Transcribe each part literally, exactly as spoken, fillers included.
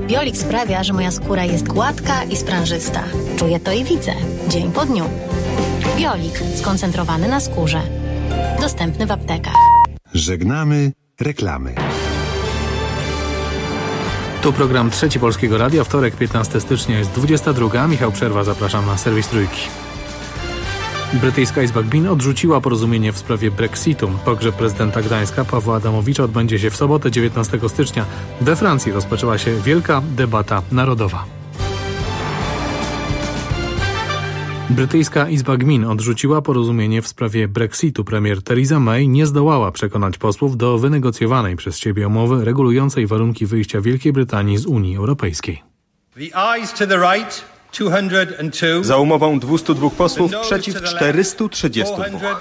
Biolik sprawia, że moja skóra jest gładka i sprężysta. Czuję to i widzę, dzień po dniu. Biolik, skoncentrowany na skórze. Dostępny w aptekach. Żegnamy reklamy. Tu program Trzeci Polskiego Radia, wtorek piętnastego stycznia, jest dwudziesta druga. Michał Przerwa, zapraszam na serwis Trójki. Brytyjska Izba Gmin odrzuciła porozumienie w sprawie Brexitu. Pogrzeb prezydenta Gdańska Pawła Adamowicza odbędzie się w sobotę dziewiętnastego stycznia. We Francji rozpoczęła się wielka debata narodowa. Brytyjska Izba Gmin odrzuciła porozumienie w sprawie Brexitu. Premier Theresa May nie zdołała przekonać posłów do wynegocjowanej przez siebie umowy regulującej warunki wyjścia Wielkiej Brytanii z Unii Europejskiej. The ayes to the right, dwieście dwa. Za umową dwustu dwóch posłów przeciw czterystu trzydziestu dwóch.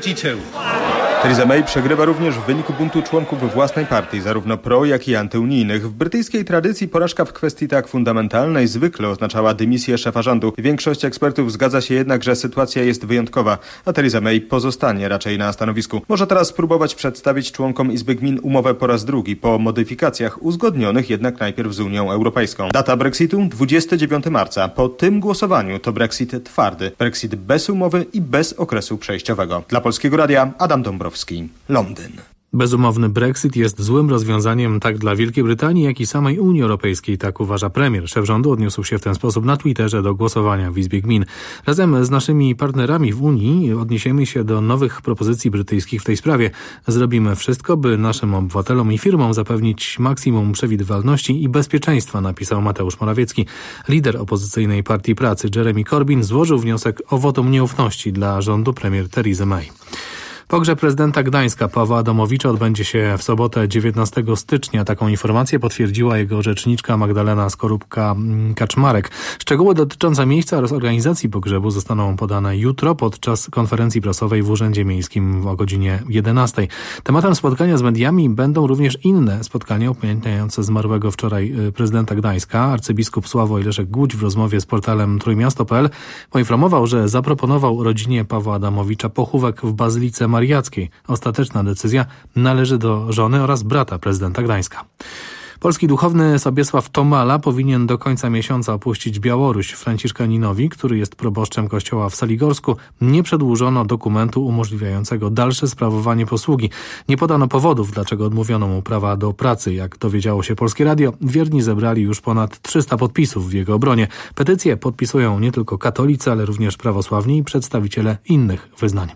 Theresa May przegrywa również w wyniku buntu członków własnej partii, zarówno pro, jak i antyunijnych. W brytyjskiej tradycji porażka w kwestii tak fundamentalnej zwykle oznaczała dymisję szefa rządu. Większość ekspertów zgadza się jednak, że sytuacja jest wyjątkowa, a Theresa May pozostanie raczej na stanowisku. Może teraz spróbować przedstawić członkom Izby Gmin umowę po raz drugi, po modyfikacjach uzgodnionych jednak najpierw z Unią Europejską. Data Brexitu dwudziestego dziewiątego marca. Po tym głosowaniu to Brexit twardy. Brexit bez umowy i bez okresu przejściowego. Dla Polskiego Radia Adam Dąbrowski, Londyn. Bezumowny Brexit jest złym rozwiązaniem tak dla Wielkiej Brytanii, jak i samej Unii Europejskiej, tak uważa premier. Szef rządu odniósł się w ten sposób na Twitterze do głosowania w Izbie Gmin. Razem z naszymi partnerami w Unii odniesiemy się do nowych propozycji brytyjskich w tej sprawie. Zrobimy wszystko, by naszym obywatelom i firmom zapewnić maksimum przewidywalności i bezpieczeństwa, napisał Mateusz Morawiecki. Lider opozycyjnej Partii Pracy Jeremy Corbyn złożył wniosek o wotum nieufności dla rządu premier Theresy May. Pogrzeb prezydenta Gdańska Pawła Adamowicza odbędzie się w sobotę dziewiętnastego stycznia. Taką informację potwierdziła jego rzeczniczka Magdalena Skorupka-Kaczmarek. Szczegóły dotyczące miejsca oraz organizacji pogrzebu zostaną podane jutro podczas konferencji prasowej w Urzędzie Miejskim o godzinie jedenastej. Tematem spotkania z mediami będą również inne spotkania upamiętniające zmarłego wczoraj prezydenta Gdańska. Arcybiskup Sławoj Leszek Głódź w rozmowie z portalem trójmiasto kropka pe el poinformował, że zaproponował rodzinie Pawła Adamowicza pochówek w Bazylice Mariackiej. Ostateczna decyzja należy do żony oraz brata prezydenta Gdańska. Polski duchowny Sobiesław Tomala powinien do końca miesiąca opuścić Białoruś. Franciszkaninowi, który jest proboszczem kościoła w Soligorsku, nie przedłużono dokumentu umożliwiającego dalsze sprawowanie posługi. Nie podano powodów, dlaczego odmówiono mu prawa do pracy. Jak dowiedziało się Polskie Radio, wierni zebrali już ponad trzysta podpisów w jego obronie. Petycje podpisują nie tylko katolicy, ale również prawosławni i przedstawiciele innych wyznań.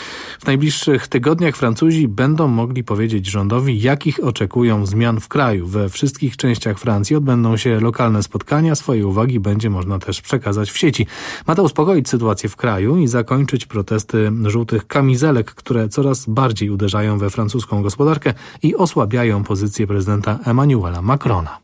W najbliższych tygodniach Francuzi będą mogli powiedzieć rządowi, jakich oczekują zmian w kraju. We wszystkich częściach Francji odbędą się lokalne spotkania. Swoje uwagi będzie można też przekazać w sieci. Ma to uspokoić sytuację w kraju i zakończyć protesty żółtych kamizelek, które coraz bardziej uderzają we francuską gospodarkę i osłabiają pozycję prezydenta Emmanuela Macrona.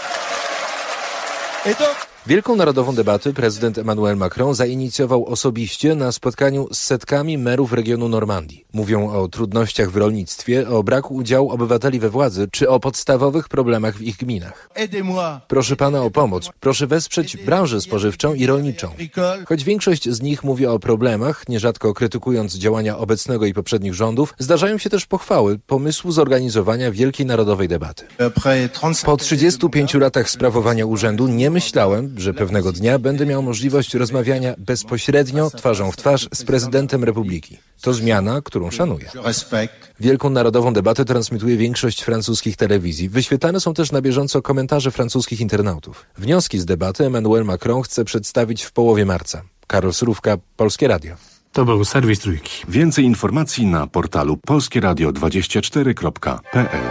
Wielką narodową debatę prezydent Emmanuel Macron zainicjował osobiście na spotkaniu z setkami merów regionu Normandii. Mówią o trudnościach w rolnictwie, o braku udziału obywateli we władzy czy o podstawowych problemach w ich gminach. Proszę pana o pomoc. Proszę wesprzeć branżę spożywczą i rolniczą. Choć większość z nich mówi o problemach, nierzadko krytykując działania obecnego i poprzednich rządów, zdarzają się też pochwały pomysłu zorganizowania wielkiej narodowej debaty. Po trzydziestu pięciu latach sprawowania urzędu nie myślałem, że pewnego dnia będę miał możliwość rozmawiania bezpośrednio, twarzą w twarz z prezydentem Republiki. To zmiana, którą szanuję. Wielką narodową debatę transmituje większość francuskich telewizji. Wyświetlane są też na bieżąco komentarze francuskich internautów. Wnioski z debaty Emmanuel Macron chce przedstawić w połowie marca. Karol Surówka, Polskie Radio. To był serwis Trójki. Więcej informacji na portalu polskieradio dwadzieścia cztery kropka pe el.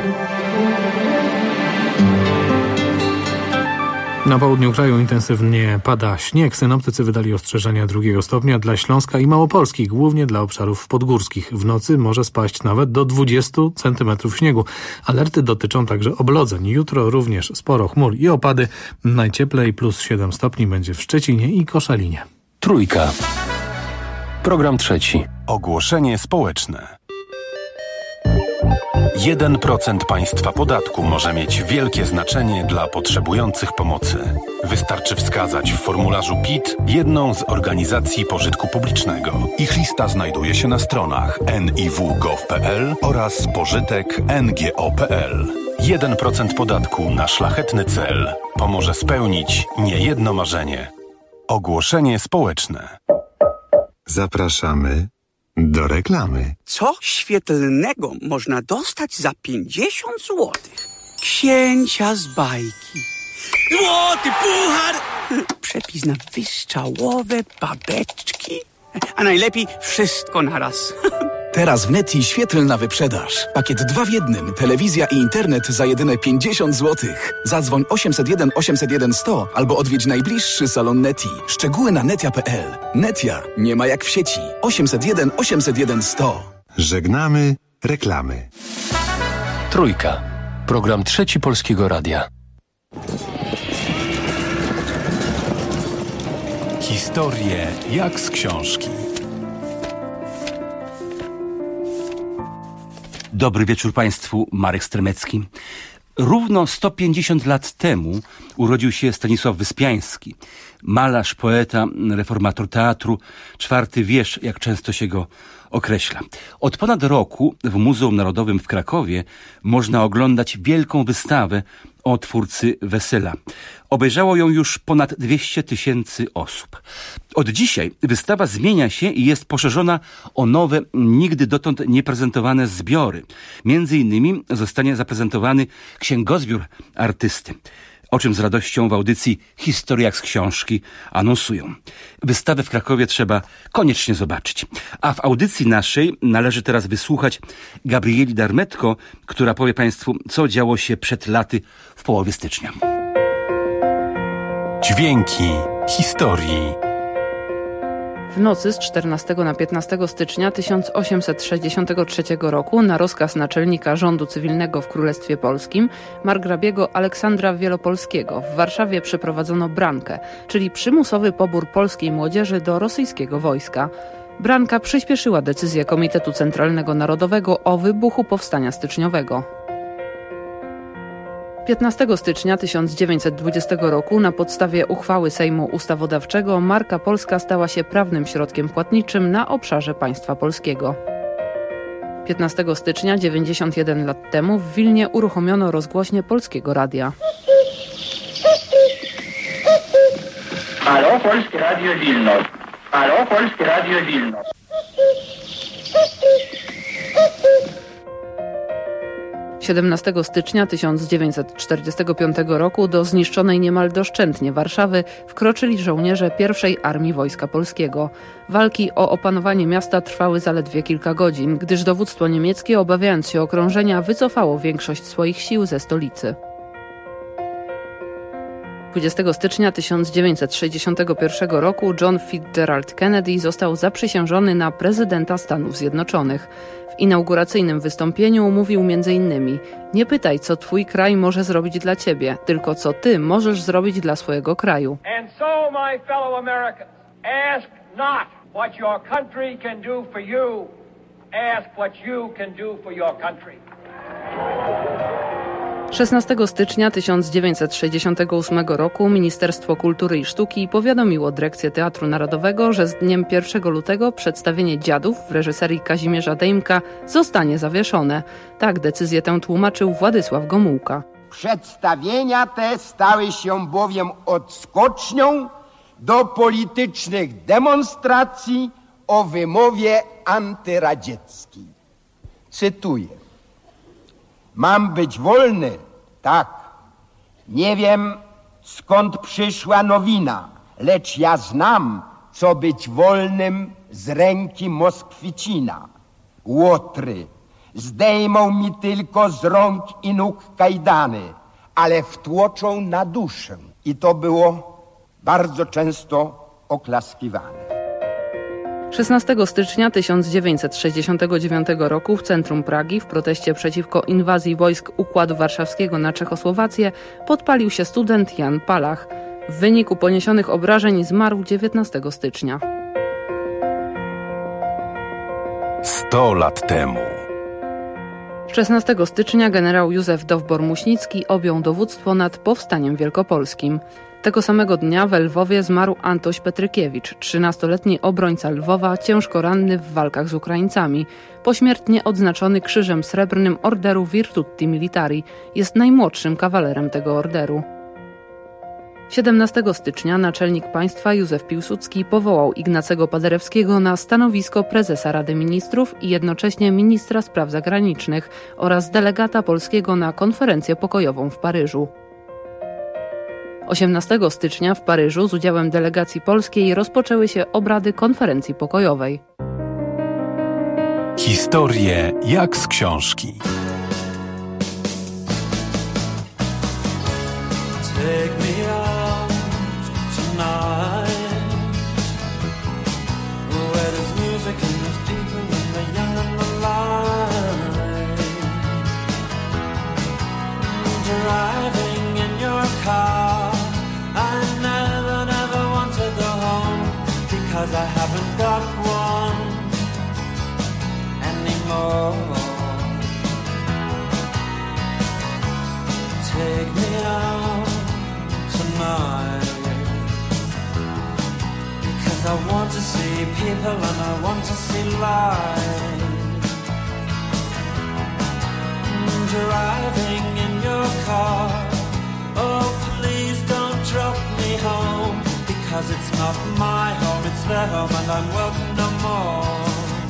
Na południu kraju intensywnie pada śnieg. Synoptycy wydali ostrzeżenia drugiego stopnia dla Śląska i Małopolski, głównie dla obszarów podgórskich. W nocy może spaść nawet do dwudziestu centymetrów śniegu. Alerty dotyczą także oblodzeń. Jutro również sporo chmur i opady. Najcieplej plus siedem stopni będzie w Szczecinie i Koszalinie. Trójka. Program trzeci. Ogłoszenie społeczne. jeden procent państwa podatku może mieć wielkie znaczenie dla potrzebujących pomocy. Wystarczy wskazać w formularzu P I T jedną z organizacji pożytku publicznego. Ich lista znajduje się na stronach en i w kropka gov kropka pe el oraz pożytek kropka en ge o kropka pe el. jeden procent podatku na szlachetny cel pomoże spełnić niejedno marzenie. Ogłoszenie społeczne. Zapraszamy do reklamy. Co świetlnego można dostać za pięćdziesiąt złotych? Księcia z bajki. Złoty puchar! Przepis na wystrzałowe babeczki. A najlepiej wszystko naraz. Teraz w Neti świetlna wyprzedaż. Pakiet dwa w jednym. Telewizja i internet za jedyne pięćdziesiąt złotych. Zadzwoń osiemset jeden osiemset jeden sto albo odwiedź najbliższy salon Neti. Szczegóły na netia kropka p l. Netia nie ma jak w sieci. osiemset jeden osiemset jeden sto. Żegnamy reklamy. Trójka. Program Trzeci Polskiego Radia. Historie jak z książki. Dobry wieczór Państwu, Marek Stremecki. Równo sto pięćdziesiąt lat temu urodził się Stanisław Wyspiański. Malarz, poeta, reformator teatru, czwarty wiersz, jak często się go określa. Od ponad roku w Muzeum Narodowym w Krakowie można oglądać wielką wystawę o twórcy Wesela. Obejrzało ją już ponad dwieście tysięcy osób. Od dzisiaj wystawa zmienia się i jest poszerzona o nowe, nigdy dotąd nieprezentowane zbiory. Między innymi zostanie zaprezentowany księgozbiór artysty, o czym z radością w audycji Historia jak z książki anonsują. Wystawę w Krakowie trzeba koniecznie zobaczyć. A w audycji naszej należy teraz wysłuchać Gabrieli Darmetko, która powie Państwu, co działo się przed laty w połowie stycznia. Dźwięki historii. W nocy z czternastego na piętnastego stycznia tysiąc osiemset sześćdziesiątego trzeciego roku na rozkaz naczelnika rządu cywilnego w Królestwie Polskim, margrabiego Aleksandra Wielopolskiego, w Warszawie przeprowadzono brankę, czyli przymusowy pobór polskiej młodzieży do rosyjskiego wojska. Branka przyspieszyła decyzję Komitetu Centralnego Narodowego o wybuchu powstania styczniowego. piętnastego stycznia tysiąc dziewięćset dwudziestego roku na podstawie uchwały Sejmu Ustawodawczego marka polska stała się prawnym środkiem płatniczym na obszarze państwa polskiego. piętnastego stycznia dziewięćdziesiąt jeden lat temu w Wilnie uruchomiono rozgłośnie Polskiego Radia. Halo, Polskie Radio Wilno. Halo, Polskie Radio Wilno. siedemnastego stycznia tysiąc dziewięćset czterdziestego piątego roku do zniszczonej niemal doszczętnie Warszawy wkroczyli żołnierze pierwszej Armii Wojska Polskiego. Walki o opanowanie miasta trwały zaledwie kilka godzin, gdyż dowództwo niemieckie, obawiając się okrążenia, wycofało większość swoich sił ze stolicy. dwudziestego stycznia tysiąc dziewięćset sześćdziesiątego pierwszego roku John Fitzgerald Kennedy został zaprzysiężony na prezydenta Stanów Zjednoczonych. W inauguracyjnym wystąpieniu mówił między innymi: nie pytaj, co twój kraj może zrobić dla ciebie, tylko co ty możesz zrobić dla swojego kraju. And so, my fellow Americans, ask not what your country can do for you, ask what you can do for your country. szesnastego stycznia tysiąc dziewięćset sześćdziesiątego ósmego roku Ministerstwo Kultury i Sztuki powiadomiło Dyrekcję Teatru Narodowego, że z dniem pierwszego lutego przedstawienie Dziadów w reżyserii Kazimierza Dejmka zostanie zawieszone. Tak decyzję tę tłumaczył Władysław Gomułka. Przedstawienia te stały się bowiem odskocznią do politycznych demonstracji o wymowie antyradzieckiej. Cytuję. Mam być wolny? Tak. Nie wiem, skąd przyszła nowina, lecz ja znam, co być wolnym z ręki Moskwicina. Łotry zdejmą mi tylko z rąk i nóg kajdany, ale wtłoczą na duszę. I to było bardzo często oklaskiwane. szesnastego stycznia tysiąc dziewięćset sześćdziesiątego dziewiątego roku w centrum Pragi w proteście przeciwko inwazji wojsk Układu Warszawskiego na Czechosłowację podpalił się student Jan Palach. W wyniku poniesionych obrażeń zmarł dziewiętnastego stycznia. Sto lat temu. szesnastego stycznia generał Józef Dowbor-Muśnicki objął dowództwo nad powstaniem wielkopolskim. Tego samego dnia w Lwowie zmarł Antoś Petrykiewicz, trzynastoletni obrońca Lwowa, ciężko ranny w walkach z Ukraińcami. Pośmiertnie odznaczony Krzyżem Srebrnym Orderu Virtuti Militari. Jest najmłodszym kawalerem tego orderu. siedemnastego stycznia naczelnik państwa Józef Piłsudski powołał Ignacego Paderewskiego na stanowisko prezesa Rady Ministrów i jednocześnie ministra spraw zagranicznych oraz delegata polskiego na konferencję pokojową w Paryżu. osiemnastego stycznia w Paryżu z udziałem delegacji polskiej rozpoczęły się obrady konferencji pokojowej. Historie jak z książki. Driving in your car, I never, never want to go home because I haven't got one anymore. Take me out tonight because I want to see people and I want to see life. Driving in your car, oh please don't drop me home because it's not my home, it's their home and I'm welcome no more.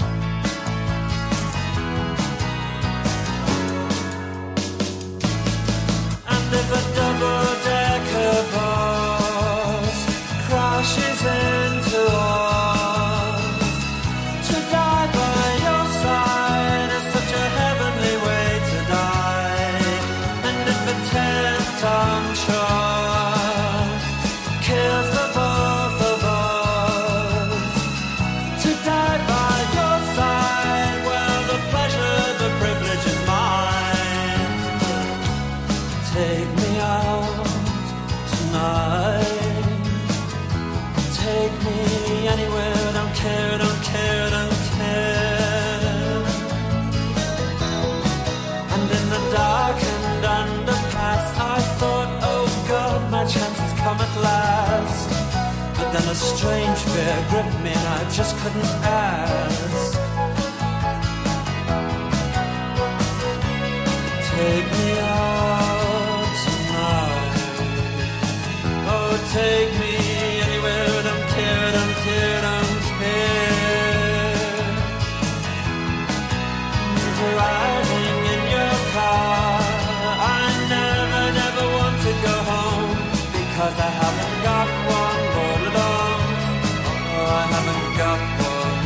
And if a double-decker bus crashes into us, to die by your side is such a heavenly way to die. And if a ten-ton truck kills the both of us, to die by your side, well, the pleasure, the privilege is mine. Take me out tonight, take me anywhere, don't care, don't care, don't care. And in the darkened underpass, I thought, oh God, my chance has come at last. But then a strange fear gripped me and I just couldn't ask. Take me out tonight, oh take me anywhere, don't care, don't care, don't care. Driving in your car, I never, never want to go home because I haven't got one all along. Oh, I haven't got one.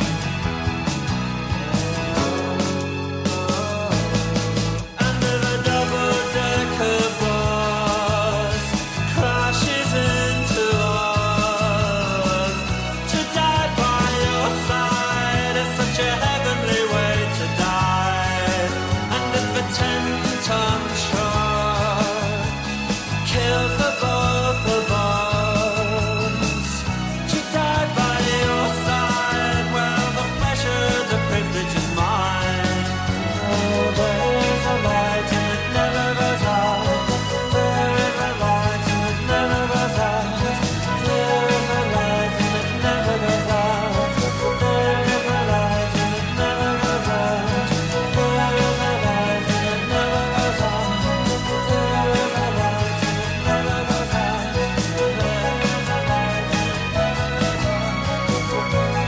And if a double-decker bus crashes into us, to die by your side is such a heavenly way to die. And if a ten-ton truck kills the both of us, to die by your side, well, the pleasure, the privilege is mine. Oh, there is a light and it never goes out. There is a light and it never goes out. There is a light and it never goes out. There is a light and it never goes out. There is a light and it never goes out. There is a light and it never goes out. There is a light and it never goes out.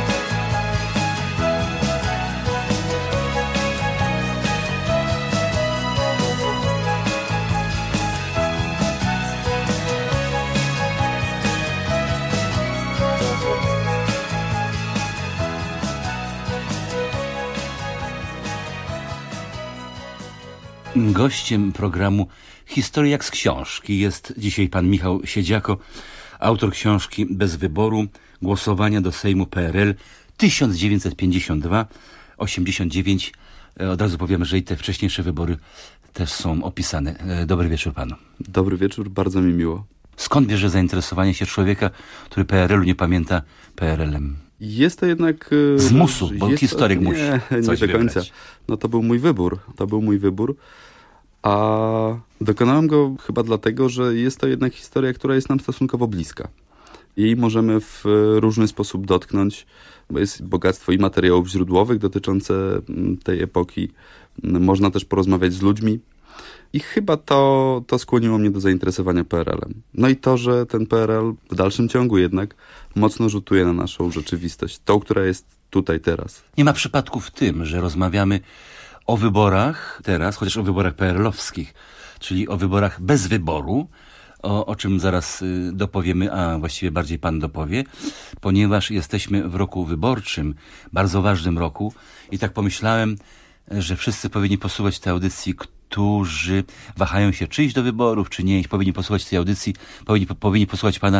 Gościem programu Historia jak z książki jest dzisiaj pan Michał Siedziako, autor książki Bez wyboru, głosowania do Sejmu P R L tysiąc dziewięćset pięćdziesiąt dwa osiemdziesiąt dziewięć. Od razu powiem, że i te wcześniejsze wybory też są opisane. Dobry wieczór panu. Dobry wieczór, bardzo mi miło. Skąd bierze zainteresowanie się człowieka, który P R L-u nie pamięta P R L-em? Jest to jednak... Z musu, bo jest historyk to, musi nie, coś nie do końca. wybrać. No to był mój wybór. To był mój wybór. A dokonałem go chyba dlatego, że jest to jednak historia, która jest nam stosunkowo bliska. Jej możemy w różny sposób dotknąć, bo jest bogactwo i materiałów źródłowych dotyczące tej epoki. Można też porozmawiać z ludźmi. I chyba to, to skłoniło mnie do zainteresowania P R L-em. No i to, że ten P R L w dalszym ciągu jednak mocno rzutuje na naszą rzeczywistość. Tą, która jest tutaj teraz. Nie ma przypadku w tym, że rozmawiamy o wyborach teraz, chociaż o wyborach P R L-owskich, czyli o wyborach bez wyboru, o, o czym zaraz y, dopowiemy, a właściwie bardziej pan dopowie, ponieważ jesteśmy w roku wyborczym, bardzo ważnym roku i tak pomyślałem, że wszyscy powinni posłuchać tej audycji, którzy wahają się, czy iść do wyborów, czy nie iść, powinni posłuchać tej audycji, powinni, powinni posłuchać pana.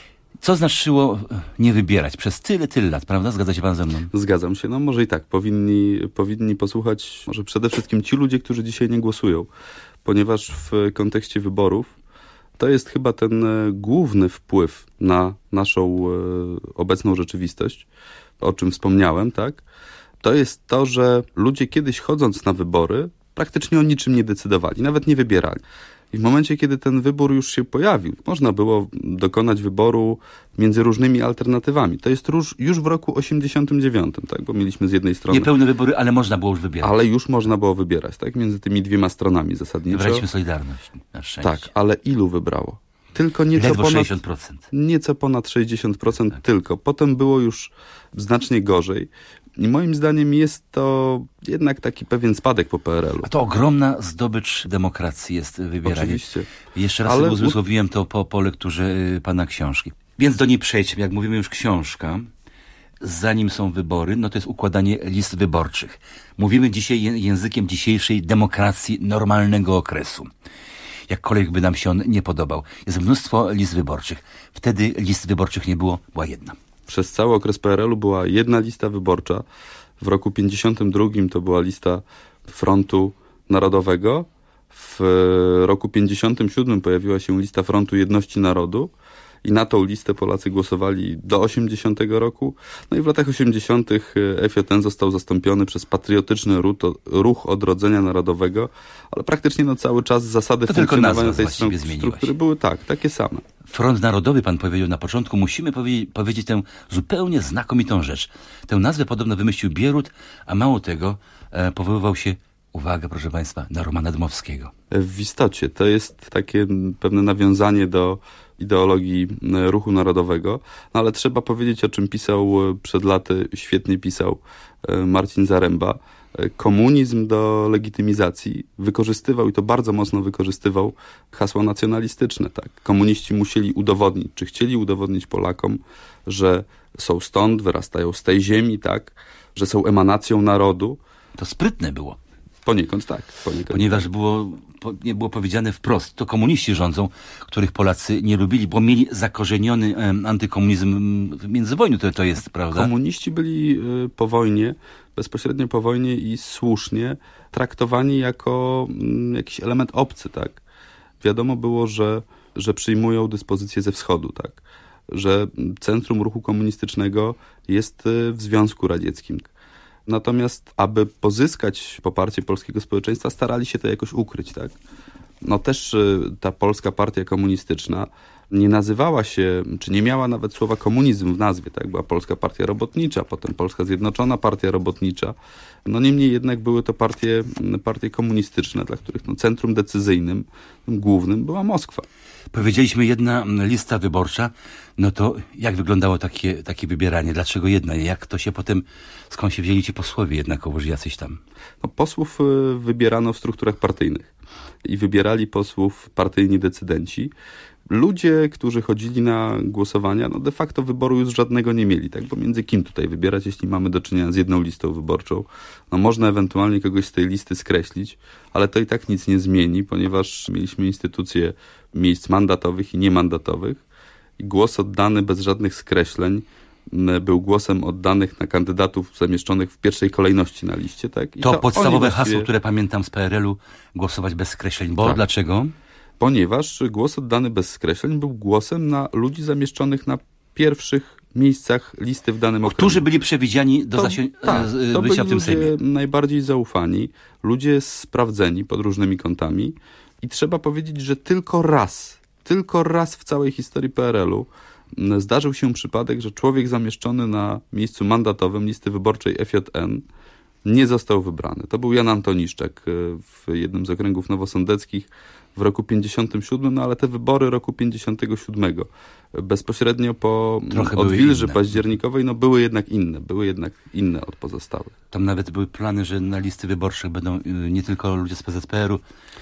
Co znaczyło nie wybierać przez tyle, tyle lat, prawda? Zgadza się pan ze mną? Zgadzam się. No może i tak. Powinni, powinni posłuchać może przede wszystkim ci ludzie, którzy dzisiaj nie głosują. Ponieważ w kontekście wyborów to jest chyba ten główny wpływ na naszą e, obecną rzeczywistość, o czym wspomniałem, tak? To jest to, że ludzie kiedyś chodząc na wybory praktycznie o niczym nie decydowali, nawet nie wybierali. I w momencie, kiedy ten wybór już się pojawił, można było dokonać wyboru między różnymi alternatywami. To jest już, już w roku osiemdziesiątym dziewiątym, tak? Bo mieliśmy z jednej strony... Niepełne wybory, ale można było już wybierać. Ale już można było wybierać, tak? Między tymi dwiema stronami zasadniczo. Wybraliśmy Solidarność, na szczęście. Tak, ale ilu wybrało? Tylko nieco Ledwo ponad... sześćdziesiąt procent. Nieco ponad sześćdziesiąt procent tak. Tylko. Potem było już znacznie gorzej. I moim zdaniem jest to jednak taki pewien spadek po P R L-u. A to ogromna zdobycz demokracji jest wybieranie. Oczywiście. Jeszcze raz Ale... sobie uzmysłowiłem to po, po lekturze pana książki. Więc do niej przejdźmy. Jak mówimy już książka, zanim są wybory, no to jest układanie list wyborczych. Mówimy dzisiaj językiem dzisiejszej demokracji normalnego okresu. Jakkolwiek by nam się on nie podobał. Jest mnóstwo list wyborczych. Wtedy list wyborczych nie było, była jedna. Przez cały okres P R L-u była jedna lista wyborcza. W roku pięćdziesiątym drugim to była lista Frontu Narodowego. W roku pięćdziesiątym siódmym pojawiła się lista Frontu Jedności Narodu. I na tą listę Polacy głosowali do osiemdziesiątego roku. No i w latach osiemdziesiątych F J N został zastąpiony przez Patriotyczny Ruch Odrodzenia Narodowego, ale praktycznie no cały czas zasady to funkcjonowania tej struktury były tak, takie same. Front Narodowy, pan powiedział na początku, musimy powie- powiedzieć tę zupełnie znakomitą rzecz. Tę nazwę podobno wymyślił Bierut, a mało tego, e, powoływał się, uwaga proszę państwa, na Romana Dmowskiego. W istocie to jest takie pewne nawiązanie do ideologii ruchu narodowego, no ale trzeba powiedzieć, o czym pisał przed laty, świetnie pisał Marcin Zaręba. Komunizm do legitymizacji wykorzystywał, i to bardzo mocno wykorzystywał, hasła nacjonalistyczne. Tak? Komuniści musieli udowodnić, czy chcieli udowodnić Polakom, że są stąd, wyrastają z tej ziemi, tak? Że są emanacją narodu. To sprytne było. Poniekąd tak. Poniekąd Ponieważ tak. było, po, nie było powiedziane wprost, to komuniści rządzą, których Polacy nie lubili, bo mieli zakorzeniony em, antykomunizm w międzywojniu, to, to jest, prawda? Komuniści byli y, po wojnie, bezpośrednio po wojnie i słusznie traktowani jako y, jakiś element obcy, tak? Wiadomo było, że, że przyjmują dyspozycje ze wschodu, tak? Że centrum ruchu komunistycznego jest y, w Związku Radzieckim. Natomiast, aby pozyskać poparcie polskiego społeczeństwa, starali się to jakoś ukryć, tak? No też ta Polska Partia Komunistyczna nie nazywała się, czy nie miała nawet słowa komunizm w nazwie, tak? Była Polska Partia Robotnicza, potem Polska Zjednoczona Partia Robotnicza. No niemniej jednak były to partie, partie komunistyczne, dla których no, centrum decyzyjnym, głównym była Moskwa. Powiedzieliśmy jedna lista wyborcza, no to jak wyglądało takie, takie wybieranie? Dlaczego jedna? Jak to się potem, skąd się wzięli ci posłowie jednakowoż jacyś tam? No, posłów wybierano w strukturach partyjnych i wybierali posłów partyjni decydenci. Ludzie, którzy chodzili na głosowania, no de facto wyboru już żadnego nie mieli, tak? Bo między kim tutaj wybierać, jeśli mamy do czynienia z jedną listą wyborczą? No można ewentualnie kogoś z tej listy skreślić, ale to i tak nic nie zmieni, ponieważ mieliśmy instytucje miejsc mandatowych i niemandatowych i głos oddany bez żadnych skreśleń był głosem oddanych na kandydatów zamieszczonych w pierwszej kolejności na liście, tak? I to, to podstawowe właściwie... hasło, które pamiętam z P R L-u, głosować bez skreśleń. Bo tak. Dlaczego? Ponieważ głos oddany bez skreśleń był głosem na ludzi zamieszczonych na pierwszych miejscach listy w danym okręgu. Którzy byli przewidziani do zasią- tak, to bycia w tym ludzie Sejmie. najbardziej zaufani, ludzie sprawdzeni pod różnymi kątami i trzeba powiedzieć, że tylko raz, tylko raz w całej historii P R L-u zdarzył się przypadek, że człowiek zamieszczony na miejscu mandatowym listy wyborczej F J N nie został wybrany. To był Jan Antoniszczak w jednym z okręgów nowosądeckich w roku pięćdziesiątym siódmym, no ale te wybory roku pięćdziesiątego siódmego bezpośrednio po Trochę odwilży inne. październikowej, no były jednak inne, były jednak inne od pozostałych. Tam nawet były plany, że na listy wyborczych będą y, nie tylko ludzie z P Z P R-u,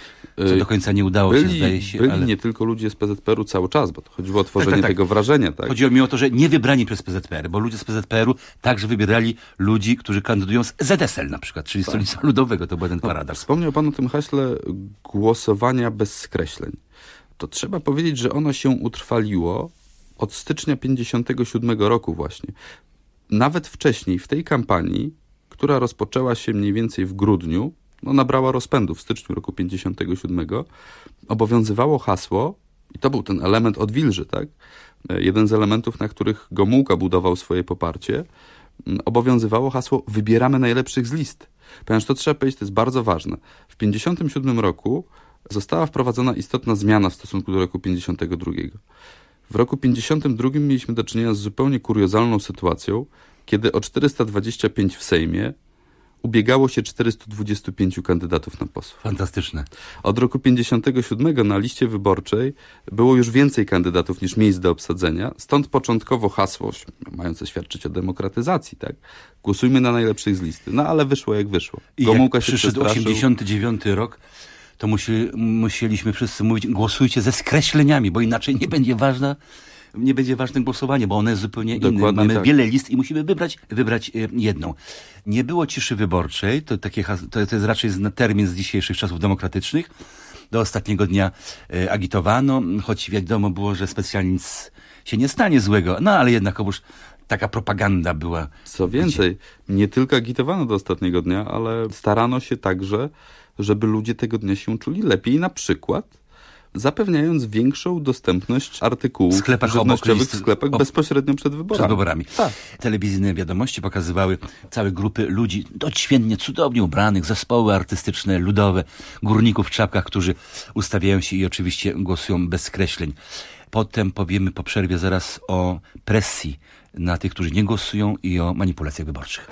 co do końca nie udało byli, się, zdaje się. Byli ale... nie tylko ludzie z P Z P R-u cały czas, bo to chodziło o tworzenie tak, tak, tak. tego wrażenia. Tak? Chodziło mi o to, że nie wybrani przez P Z P R, bo ludzie z P Z P R-u także wybierali ludzi, którzy kandydują z Z S L na przykład, czyli Tak. Stronnictwa Ludowego. To był ten paradoks. Wspomniał pan o tym haśle głosowania bez skreśleń. To trzeba powiedzieć, że ono się utrwaliło od stycznia pięćdziesiątego siódmego roku właśnie. Nawet wcześniej, w tej kampanii, która rozpoczęła się mniej więcej w grudniu, no nabrała rozpędu w styczniu roku pięćdziesiątego siódmego, obowiązywało hasło, i to był ten element odwilży, tak? Jeden z elementów, na których Gomułka budował swoje poparcie, obowiązywało hasło wybieramy najlepszych z list. Ponieważ to trzeba powiedzieć, to jest bardzo ważne. W pięćdziesiątym siódmym roku została wprowadzona istotna zmiana w stosunku do roku pięćdziesiątego drugiego. W roku pięćdziesiątym drugim mieliśmy do czynienia z zupełnie kuriozalną sytuacją, kiedy o czterysta dwadzieścia pięć w Sejmie ubiegało się czterystu dwudziestu pięciu kandydatów na posłów. Fantastyczne. Od roku pięćdziesiątego siódmego na liście wyborczej było już więcej kandydatów niż miejsc do obsadzenia, stąd początkowo hasło mające świadczyć o demokratyzacji, tak? Głosujmy na najlepszych z listy. No ale wyszło jak wyszło. I Gomułka jak się przyszedł przestraszył. osiemdziesiąty dziewiąty rok, to musi, musieliśmy wszyscy mówić, głosujcie ze skreśleniami, bo inaczej nie będzie ważna, nie będzie ważne głosowanie, bo ono jest zupełnie inne. Dokładnie Mamy tak. wiele list i musimy wybrać, wybrać y, jedną. Nie było ciszy wyborczej, to, takie, has- to, to jest raczej z- termin z dzisiejszych czasów demokratycznych. Do ostatniego dnia y, agitowano, choć wiadomo było, że specjalnie nic się nie stanie złego, no ale jednak już taka propaganda była. Co więcej, nie tylko agitowano do ostatniego dnia, ale starano się także, żeby ludzie tego dnia się czuli lepiej, na przykład zapewniając większą dostępność artykułów W sklepach obok żywnościowych listy- w sklepach ob- bezpośrednio przed wyborami. Przed wyborami. Tak. Telewizyjne wiadomości pokazywały całe grupy ludzi odświętnie, cudownie ubranych, zespoły artystyczne, ludowe, górników w czapkach, którzy ustawiają się i oczywiście głosują bez skreśleń. Potem powiemy po przerwie zaraz o presji na tych, którzy nie głosują i o manipulacjach wyborczych.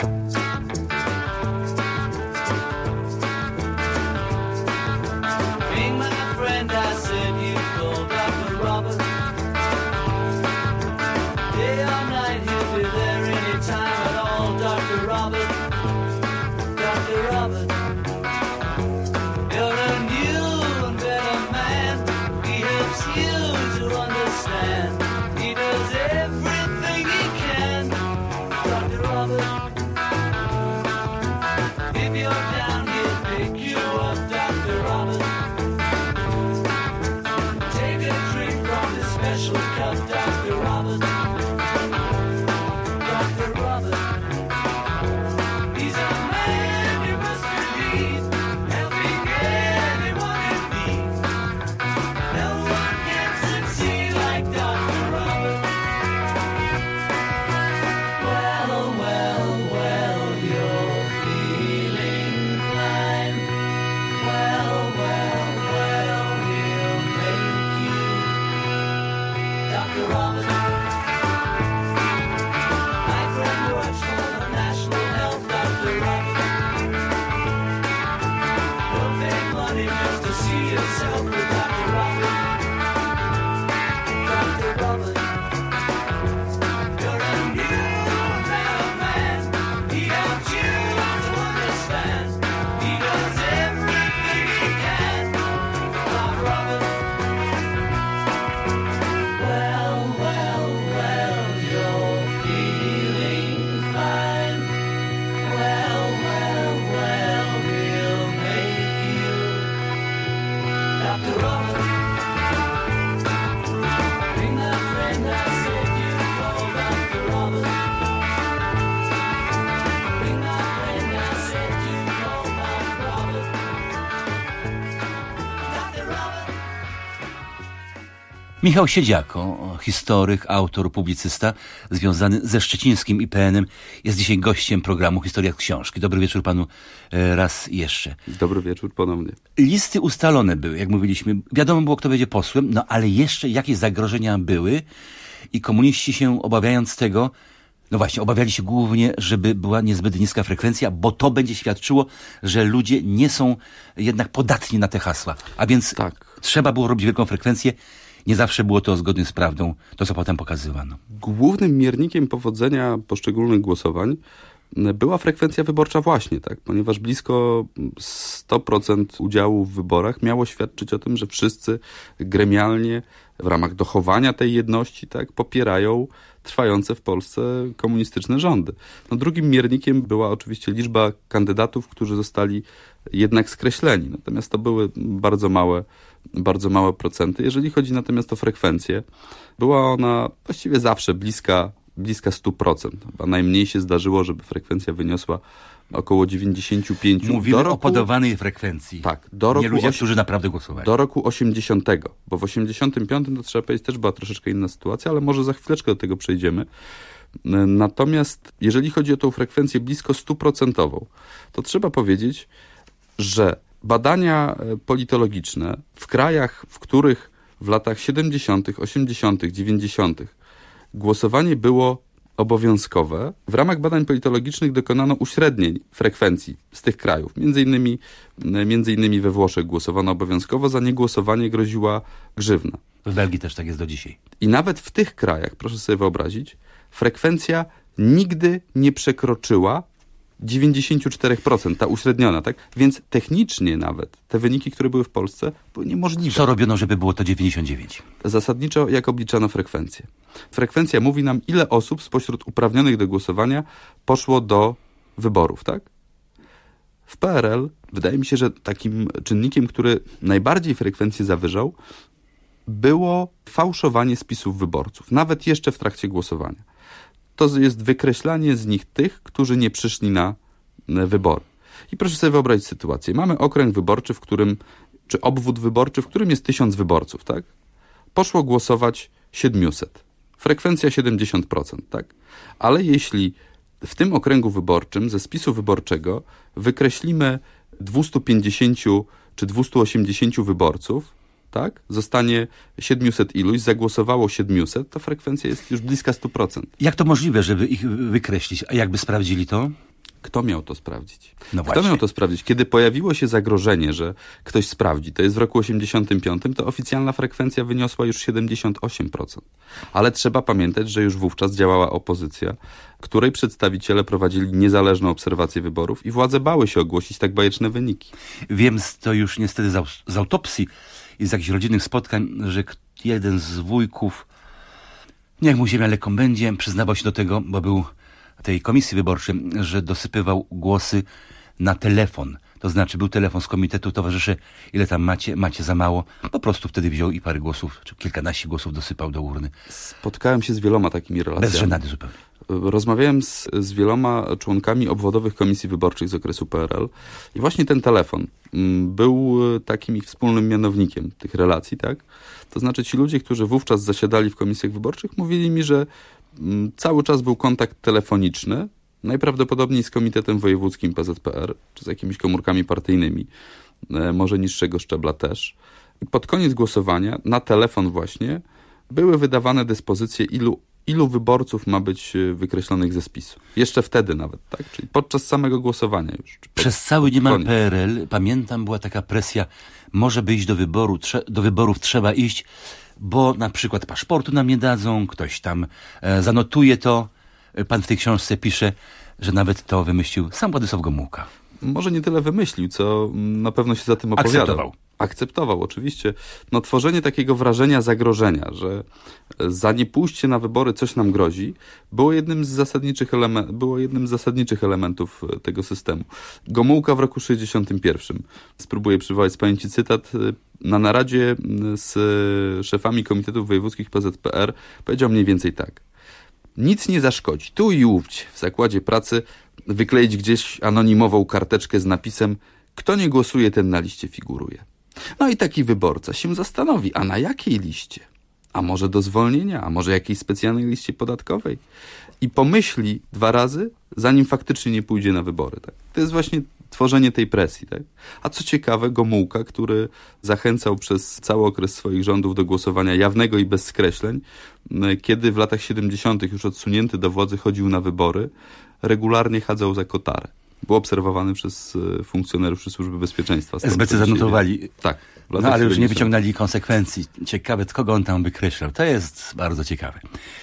Ring my friend, I said you called Doctor Robert. Day or night, he'll be there anytime at all. Doctor Robert, Doctor Robert. You're a new and better man. He helps you to understand. He does everything he can. Doctor Robert. If you're down, he'll pick you up, Doctor Robert. Take a drink from this special cup, Doctor Robert. Doctor Robert. He's a man you must believe, helping anyone in need. No one can succeed like Doctor Robert. Well, well, well, you're feeling fine. Well, well, well, we'll make you Doctor Robert. My friend works for the National Health, Doctor Robert. You'll pay money just to see yourself with Doctor Robert. Doctor Robert. You're a new better man. He helps you to understand. He does everything he can. Doc Robert. Well, well, Michał Siedziako, historyk, autor, publicysta związany ze szczecińskim I P N-em, jest dzisiaj gościem programu Historia z Książki. Dobry wieczór panu raz jeszcze. Dobry wieczór ponownie. Listy ustalone były, jak mówiliśmy. Wiadomo było, kto będzie posłem, no ale jeszcze jakieś zagrożenia były i komuniści się obawiając tego, no właśnie, obawiali się głównie, żeby była niezbyt niska frekwencja, bo to będzie świadczyło, że ludzie nie są jednak podatni na te hasła. A więc tak. Trzeba było robić wielką frekwencję. Nie zawsze było to zgodnie z prawdą, to co potem pokazywano. Głównym miernikiem powodzenia poszczególnych głosowań była frekwencja wyborcza właśnie, tak, ponieważ blisko sto procent udziału w wyborach miało świadczyć o tym, że wszyscy gremialnie w ramach dochowania tej jedności, tak, popierają trwające w Polsce komunistyczne rządy. No, drugim miernikiem była oczywiście liczba kandydatów, którzy zostali jednak skreśleni. Natomiast to były bardzo małe, bardzo małe procenty. Jeżeli chodzi natomiast o frekwencję, była ona właściwie zawsze bliska bliska sto procent. Chyba najmniej się zdarzyło, żeby frekwencja wyniosła około dziewięćdziesiąt pięć procent. Mówimy do roku, o podawanej frekwencji. Tak. Do roku nie ludzie, osi- którzy naprawdę głosowali. Do roku osiemdziesiątego. Bo w osiemdziesiątym piątym, to trzeba powiedzieć, też była troszeczkę inna sytuacja, ale może za chwileczkę do tego przejdziemy. Natomiast jeżeli chodzi o tą frekwencję blisko stuprocentową, to trzeba powiedzieć, że badania politologiczne w krajach, w których w latach siedemdziesiątych, osiemdziesiątych, dziewięćdziesiątych głosowanie było obowiązkowe. W ramach badań politologicznych dokonano uśrednień frekwencji z tych krajów. Między innymi, między innymi we Włoszech głosowano obowiązkowo, za niegłosowanie groziła grzywna. W Belgii też tak jest do dzisiaj. I nawet w tych krajach, proszę sobie wyobrazić, frekwencja nigdy nie przekroczyła dziewięćdziesiąt cztery procent, ta uśredniona, tak? Więc technicznie nawet te wyniki, które były w Polsce, były niemożliwe. Co robiono, żeby było to dziewięćdziesiąt dziewięć? Zasadniczo jak obliczano frekwencję. Frekwencja mówi nam, ile osób spośród uprawnionych do głosowania poszło do wyborów, tak? W P R L wydaje mi się, że takim czynnikiem, który najbardziej frekwencję zawyżał, było fałszowanie spisów wyborców, nawet jeszcze w trakcie głosowania. To jest wykreślanie z nich tych, którzy nie przyszli na wybory. I proszę sobie wyobrazić sytuację. Mamy okręg wyborczy, w którym, czy obwód wyborczy, w którym jest tysiąc wyborców, tak? Poszło głosować siedemset. Frekwencja siedemdziesiąt procent, tak? Ale jeśli w tym okręgu wyborczym ze spisu wyborczego wykreślimy dwieście pięćdziesiąt czy dwieście osiemdziesiąt wyborców, tak? Zostanie siedemset iluś, zagłosowało siedemset, to frekwencja jest już bliska sto procent. Jak to możliwe, żeby ich wykreślić? A jakby sprawdzili to? Kto miał to sprawdzić? No Kto właśnie. miał to sprawdzić? Kiedy pojawiło się zagrożenie, że ktoś sprawdzi, to jest w roku osiemdziesiątym piątym, to oficjalna frekwencja wyniosła już siedemdziesiąt osiem procent. Ale trzeba pamiętać, że już wówczas działała opozycja, której przedstawiciele prowadzili niezależną obserwację wyborów i władze bały się ogłosić tak bajeczne wyniki. Wiem to już niestety z, aus- z autopsji i z jakichś rodzinnych spotkań, że jeden z wujków, niech mu ziemia lekką będzie, przyznawał się do tego, bo był w tej komisji wyborczej, że dosypywał głosy na telefon. To znaczy był telefon z komitetu, towarzysze, ile tam macie, macie za mało. Po prostu wtedy wziął i parę głosów, czy kilkanaście głosów dosypał do urny. Spotkałem się z wieloma takimi relacjami. Bez żenady zupełnie. Rozmawiałem z, z wieloma członkami obwodowych komisji wyborczych z okresu P R L i właśnie ten telefon m, był takim ich wspólnym mianownikiem tych relacji, tak? To znaczy ci ludzie, którzy wówczas zasiadali w komisjach wyborczych, mówili mi, że m, cały czas był kontakt telefoniczny, najprawdopodobniej z Komitetem Wojewódzkim P Z P R, czy z jakimiś komórkami partyjnymi, e, może niższego szczebla też. I pod koniec głosowania na telefon właśnie były wydawane dyspozycje, ilu ilu wyborców ma być wykreślonych ze spisu. Jeszcze wtedy nawet, tak? Czyli podczas samego głosowania już. Pod, Przez cały niemal P R L, pamiętam, była taka presja, może by iść do wyboru, trze- do wyborów trzeba iść, bo na przykład paszportu nam nie dadzą, ktoś tam e, zanotuje to. Pan w tej książce pisze, że nawet to wymyślił sam Władysław Gomułka. Może nie tyle wymyślił, co na pewno się za tym opowiadał. Akceptował. Akceptował, oczywiście. No, tworzenie takiego wrażenia zagrożenia, że za niepójście na wybory coś nam grozi, było jednym z zasadniczych, elemen- było jednym z zasadniczych elementów tego systemu. Gomułka w roku sześćdziesiątym pierwszym, spróbuję przywołać z pamięci cytat, na naradzie z szefami komitetów wojewódzkich P Z P R powiedział mniej więcej tak. Nic nie zaszkodzi. Tu i ówdzie w zakładzie pracy wykleić gdzieś anonimową karteczkę z napisem kto nie głosuje, ten na liście figuruje. No i taki wyborca się zastanowi, a na jakiej liście? a może do zwolnienia, a może jakiejś specjalnej liście podatkowej. I pomyśli dwa razy, zanim faktycznie nie pójdzie na wybory. Tak? To jest właśnie tworzenie tej presji. Tak? A co ciekawe, Gomułka, który zachęcał przez cały okres swoich rządów do głosowania jawnego i bez skreśleń, kiedy w latach siedemdziesiątych już odsunięty do władzy chodził na wybory, regularnie chadzał za kotarę. Był obserwowany przez funkcjonariuszy Służby Bezpieczeństwa. S B C zanotowali. Tak. No ale już nie wyciągnęli konsekwencji. Ciekawe, kogo on tam wykreślał. To jest bardzo ciekawe.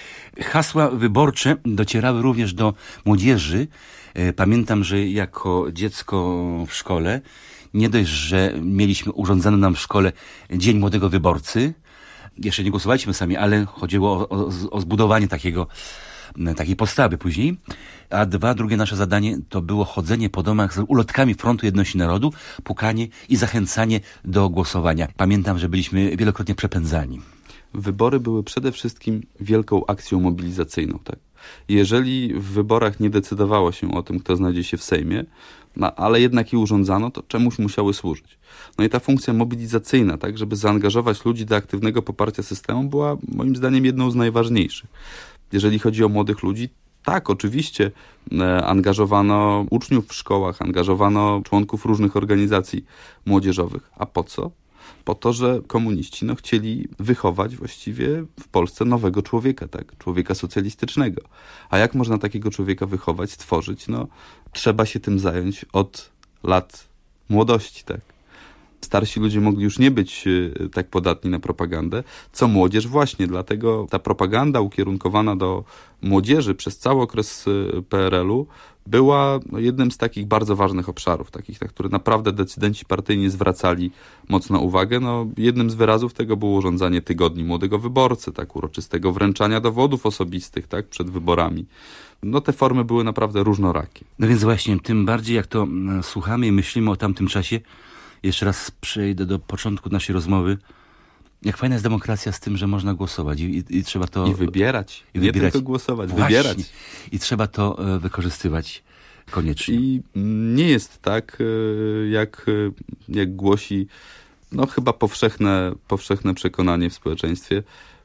Hasła wyborcze docierały również do młodzieży. Pamiętam, że jako dziecko w szkole, nie dość, że mieliśmy urządzony nam w szkole Dzień Młodego Wyborcy. Jeszcze nie głosowaliśmy sami, ale chodziło o, o, o zbudowanie takiego takiej postawy później. A dwa, drugie nasze zadanie to było chodzenie po domach z ulotkami Frontu Jedności Narodu, pukanie i zachęcanie do głosowania. Pamiętam, że byliśmy wielokrotnie przepędzani. Wybory były przede wszystkim wielką akcją mobilizacyjną. Tak? Jeżeli w wyborach nie decydowało się o tym, kto znajdzie się w Sejmie, no, ale jednak je urządzano, to czemuś musiały służyć. No i ta funkcja mobilizacyjna, tak, żeby zaangażować ludzi do aktywnego poparcia systemu, była moim zdaniem jedną z najważniejszych. Jeżeli chodzi o młodych ludzi, tak, oczywiście e, angażowano uczniów w szkołach, angażowano członków różnych organizacji młodzieżowych. A po co? Po to, że komuniści no, chcieli wychować właściwie w Polsce nowego człowieka, tak? Człowieka socjalistycznego. A jak można takiego człowieka wychować, stworzyć? No, trzeba się tym zająć od lat młodości, tak? Starsi ludzie mogli już nie być y, tak podatni na propagandę, co młodzież właśnie. Dlatego ta propaganda ukierunkowana do młodzieży przez cały okres y, P R L-u była no, jednym z takich bardzo ważnych obszarów, takich, na które naprawdę decydenci partyjni zwracali mocno uwagę. No, jednym z wyrazów tego było urządzanie tygodni młodego wyborcy, tak, uroczystego wręczania dowodów osobistych, tak, przed wyborami. No te formy były naprawdę różnorakie. No więc właśnie, tym bardziej jak to słuchamy i myślimy o tamtym czasie, jeszcze raz przejdę do początku naszej rozmowy. Jak fajna jest demokracja z tym, że można głosować i, i, i trzeba to... I wybierać. I nie wybierać. Tylko głosować, Właśnie. wybierać. I trzeba to e, wykorzystywać koniecznie. I nie jest tak, e, jak, jak głosi no chyba powszechne, powszechne przekonanie w społeczeństwie.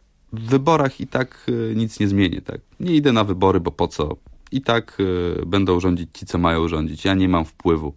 W wyborach i tak e, nic nie zmieni. Tak? Nie idę na wybory, bo po co? I tak e, będą rządzić ci, co mają rządzić. Ja nie mam wpływu.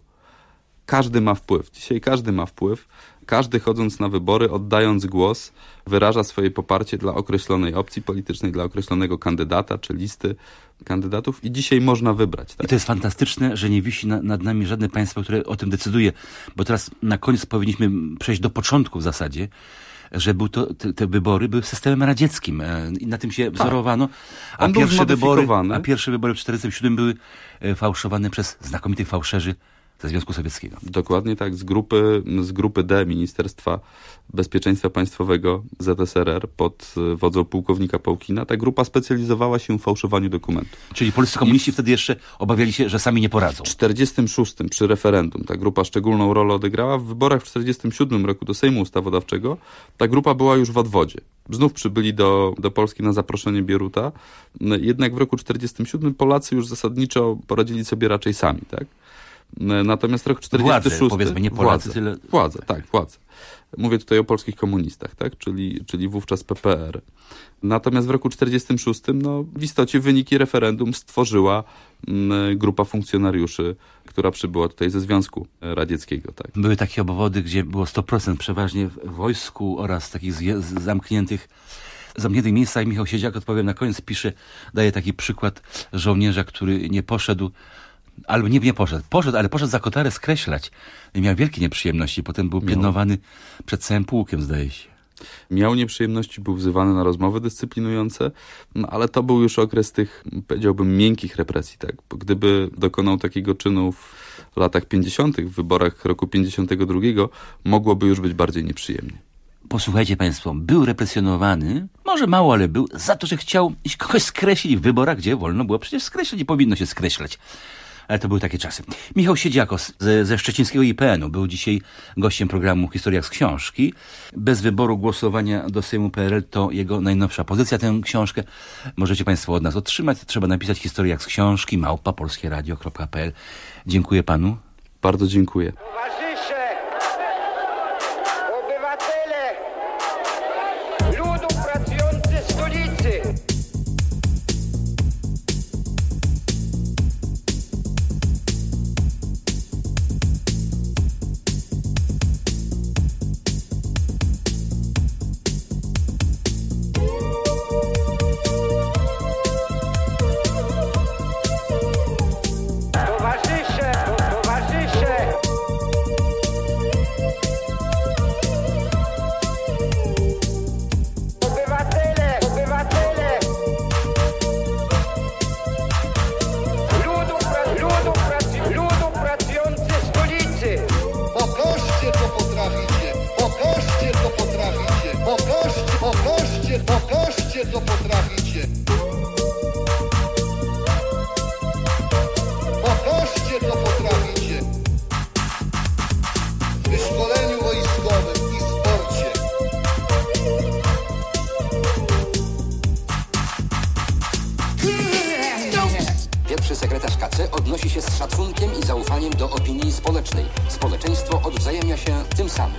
Każdy ma wpływ. Dzisiaj każdy ma wpływ. Każdy chodząc na wybory, oddając głos, wyraża swoje poparcie dla określonej opcji politycznej, dla określonego kandydata czy listy kandydatów i dzisiaj można wybrać. Tak? I to jest fantastyczne, że nie wisi na, nad nami żadne państwo, które o tym decyduje, bo teraz na koniec powinniśmy przejść do początku w zasadzie, że był to, te, te wybory były systemem radzieckim e, i na tym się tak. wzorowano, a pierwsze, wybory, a pierwsze wybory w tysiąc dziewięćset czterdziestym siódmym były e, fałszowane przez znakomitych fałszerzy ze Związku Sowieckiego. Dokładnie tak, z grupy, z grupy D Ministerstwa Bezpieczeństwa Państwowego Z S R R pod wodzą pułkownika Pałkina. Ta grupa specjalizowała się w fałszowaniu dokumentów. Czyli polscy komuniści I wtedy jeszcze obawiali się, że sami nie poradzą. W czterdziestym szóstym przy referendum ta grupa szczególną rolę odegrała. W wyborach w czterdziestym siódmym roku do Sejmu Ustawodawczego ta grupa była już w odwodzie. Znów przybyli do, do Polski na zaproszenie Bieruta. Jednak w roku czterdziestym siódmym Polacy już zasadniczo poradzili sobie raczej sami, tak? Natomiast rok czterdziesty szósty... Władze, powiedzmy, nie Polacy, władze, tyle... Władze, tak, władze. Mówię tutaj o polskich komunistach, tak? Czyli, czyli wówczas P P R. Natomiast w roku czterdziestym szóstym no, w istocie wyniki referendum stworzyła m, grupa funkcjonariuszy, która przybyła tutaj ze Związku Radzieckiego. Tak? Były takie obwody, gdzie było sto procent przeważnie w wojsku oraz takich zje- zamkniętych zamkniętych miejscach. Michał Siedziak, odpowiem na koniec, pisze, daje taki przykład żołnierza, który nie poszedł albo nie, nie poszedł. Poszedł, ale poszedł za kotarę skreślać. I miał wielkie nieprzyjemności. Potem był piętnowany przed całym pułkiem, zdaje się. Miał nieprzyjemności, był wzywany na rozmowy dyscyplinujące, no ale to był już okres tych, powiedziałbym, miękkich represji. Tak? Bo gdyby dokonał takiego czynu w latach pięćdziesiątych, w wyborach roku pięćdziesiątego drugiego, mogłoby już być bardziej nieprzyjemnie. Posłuchajcie państwo, był represjonowany, może mało, ale był, za to, że chciał kogoś skreślić w wyborach, gdzie wolno było przecież skreślać i powinno się skreślać. Ale to były takie czasy. Michał Siedziakos ze, ze szczecińskiego I P N u był dzisiaj gościem programu Historia z książki. Bez wyboru głosowania do Sejmu P R L to jego najnowsza pozycja. Tę książkę możecie państwo od nas otrzymać. Trzeba napisać Historia z książki małpa polskieradio kropka p l. Dziękuję panu. Bardzo dziękuję. Towarzysze, obywatele, ludu pracującego Pierwszy sekretarz K C odnosi się z szacunkiem i zaufaniem do opinii społecznej. Społeczeństwo odwzajemnia się tym samym.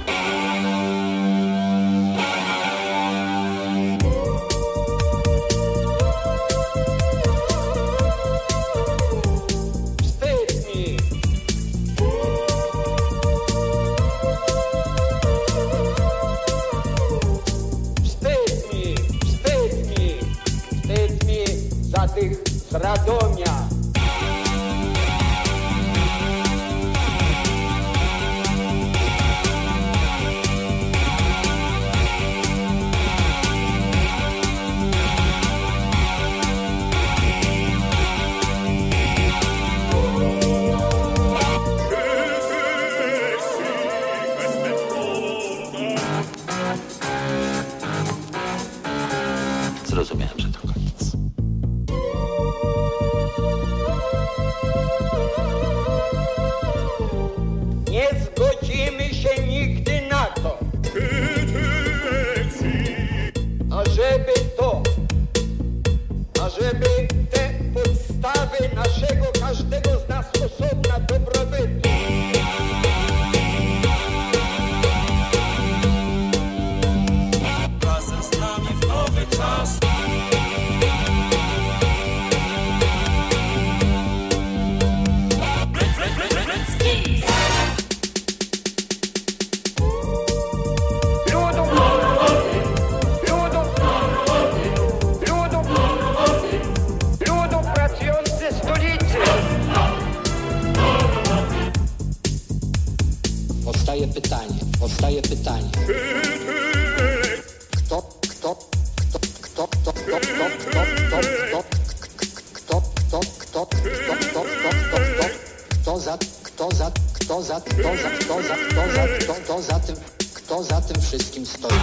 Tych z Radomia. Zrozumiałem, że to koniec. Nie zgodzimy się nigdy na to, ażeby to, ażeby te podstawy naszego, każdego z nas osobna dobrobytu razem z nami w nowy czas. Powstaje pytanie, powstaje pytanie. Kto, kto, kto, kto, kto, kto, kto, kto, kto, kto, kto, kto, kto, kto, kto, kto, kto, kto za, kto za, kto za, kto za, kto za, kto za, kto, kto za tym, kto za tym wszystkim stoi.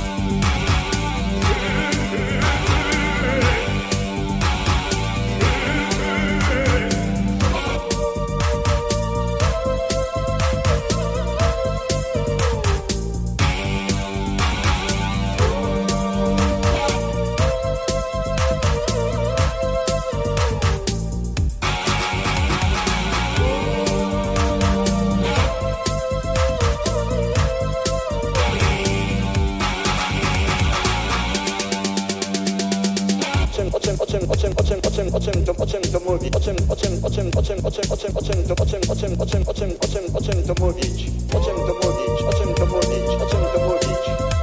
O czym to, o czym to mówić? O czym, o czym, o czym, o czym, o czym, o czym, o czym to, o czym, o czym, o czym, o czym, o czym, o czym to mówić? O czym to mówić? O czym to mówić? O czym to mówić?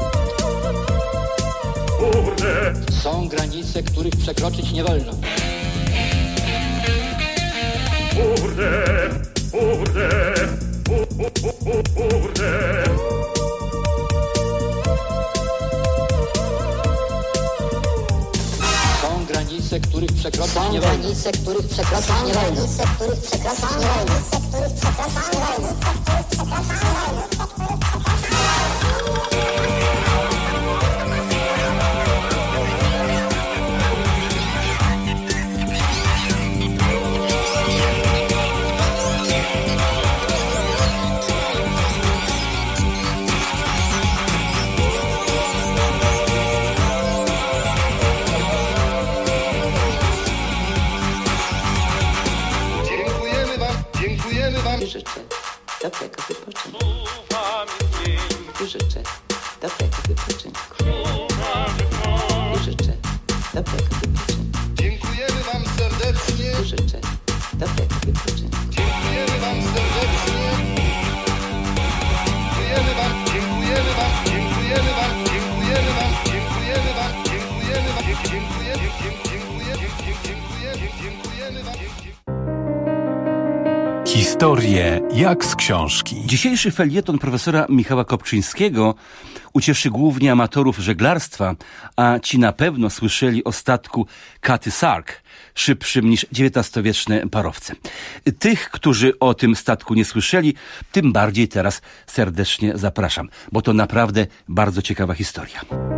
Kurde! Są granice, których przekroczyć nie wolno. Kurde! Kurde! Kurde! Są granice, których przekroczyć nie wolno. Granice, których przekroczyć nie wolno. Granice, których przekroczyć nie wolno. Granice, których przekroczyć nie wolno. Życzę dobrego wypoczynku. Życzę dobrego wypoczynku. Życzę dobrego wypoczynku. Dziękujemy wam serdecznie. Życzę dobrego wypoczynku. Dziękujemy wam serdecznie. Dziękujemy wam, dziękujemy wam, dziękujemy wam, dziękujemy wam, dziękujemy wam, dziękujemy wam, dziękujemy, dziękujemy, dziękujemy, dziękujemy wam. Historie jak z książki. Dzisiejszy felieton profesora Michała Kopczyńskiego ucieszy głównie amatorów żeglarstwa, a ci na pewno słyszeli o statku Cutty Sark, szybszym niż dziewiętnastowieczne parowce. Tych, którzy o tym statku nie słyszeli, tym bardziej teraz serdecznie zapraszam, bo to naprawdę bardzo ciekawa historia.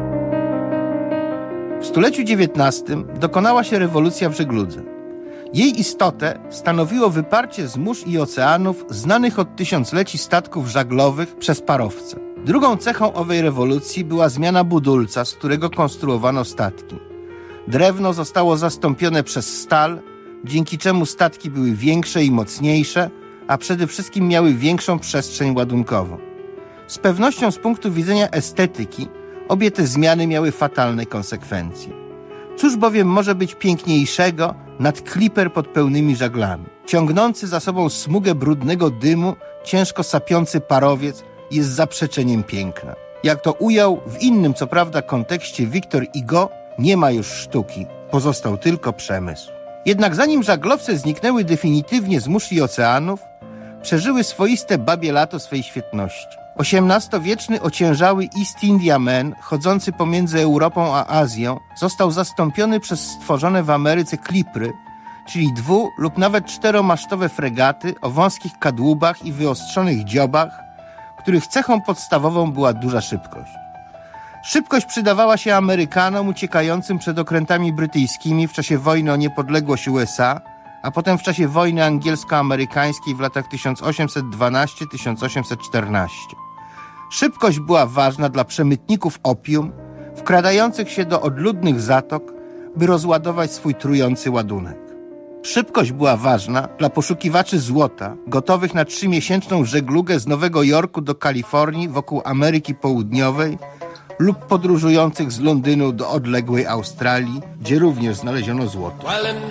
W stuleciu dziewiętnastym dokonała się rewolucja w żegludze. Jej istotę stanowiło wyparcie z mórz i oceanów znanych od tysiącleci statków żaglowych przez parowce. Drugą cechą owej rewolucji była zmiana budulca, z którego konstruowano statki. Drewno zostało zastąpione przez stal, dzięki czemu statki były większe i mocniejsze, a przede wszystkim miały większą przestrzeń ładunkową. Z pewnością z punktu widzenia estetyki obie te zmiany miały fatalne konsekwencje. Cóż bowiem może być piękniejszego nad kliper pod pełnymi żaglami? Ciągnący za sobą smugę brudnego dymu, ciężko sapiący parowiec jest zaprzeczeniem piękna. Jak to ujął w innym co prawda kontekście Victor Hugo, nie ma już sztuki, pozostał tylko przemysł. Jednak zanim żaglowce zniknęły definitywnie z mórz i oceanów, przeżyły swoiste babie lato swej świetności. osiemnastowieczny ociężały East Indiaman, chodzący pomiędzy Europą a Azją, został zastąpiony przez stworzone w Ameryce klipry, czyli dwu- lub nawet czteromasztowe fregaty o wąskich kadłubach i wyostrzonych dziobach, których cechą podstawową była duża szybkość. Szybkość przydawała się Amerykanom uciekającym przed okrętami brytyjskimi w czasie wojny o niepodległość U S A, a potem w czasie wojny angielsko-amerykańskiej w latach tysiąc osiemset dwanaście do tysiąc osiemset czternaście. Szybkość była ważna dla przemytników opium, wkradających się do odludnych zatok, by rozładować swój trujący ładunek. Szybkość była ważna dla poszukiwaczy złota, gotowych na trzymiesięczną żeglugę z Nowego Jorku do Kalifornii wokół Ameryki Południowej lub podróżujących z Londynu do odległej Australii, gdzie również znaleziono złoto.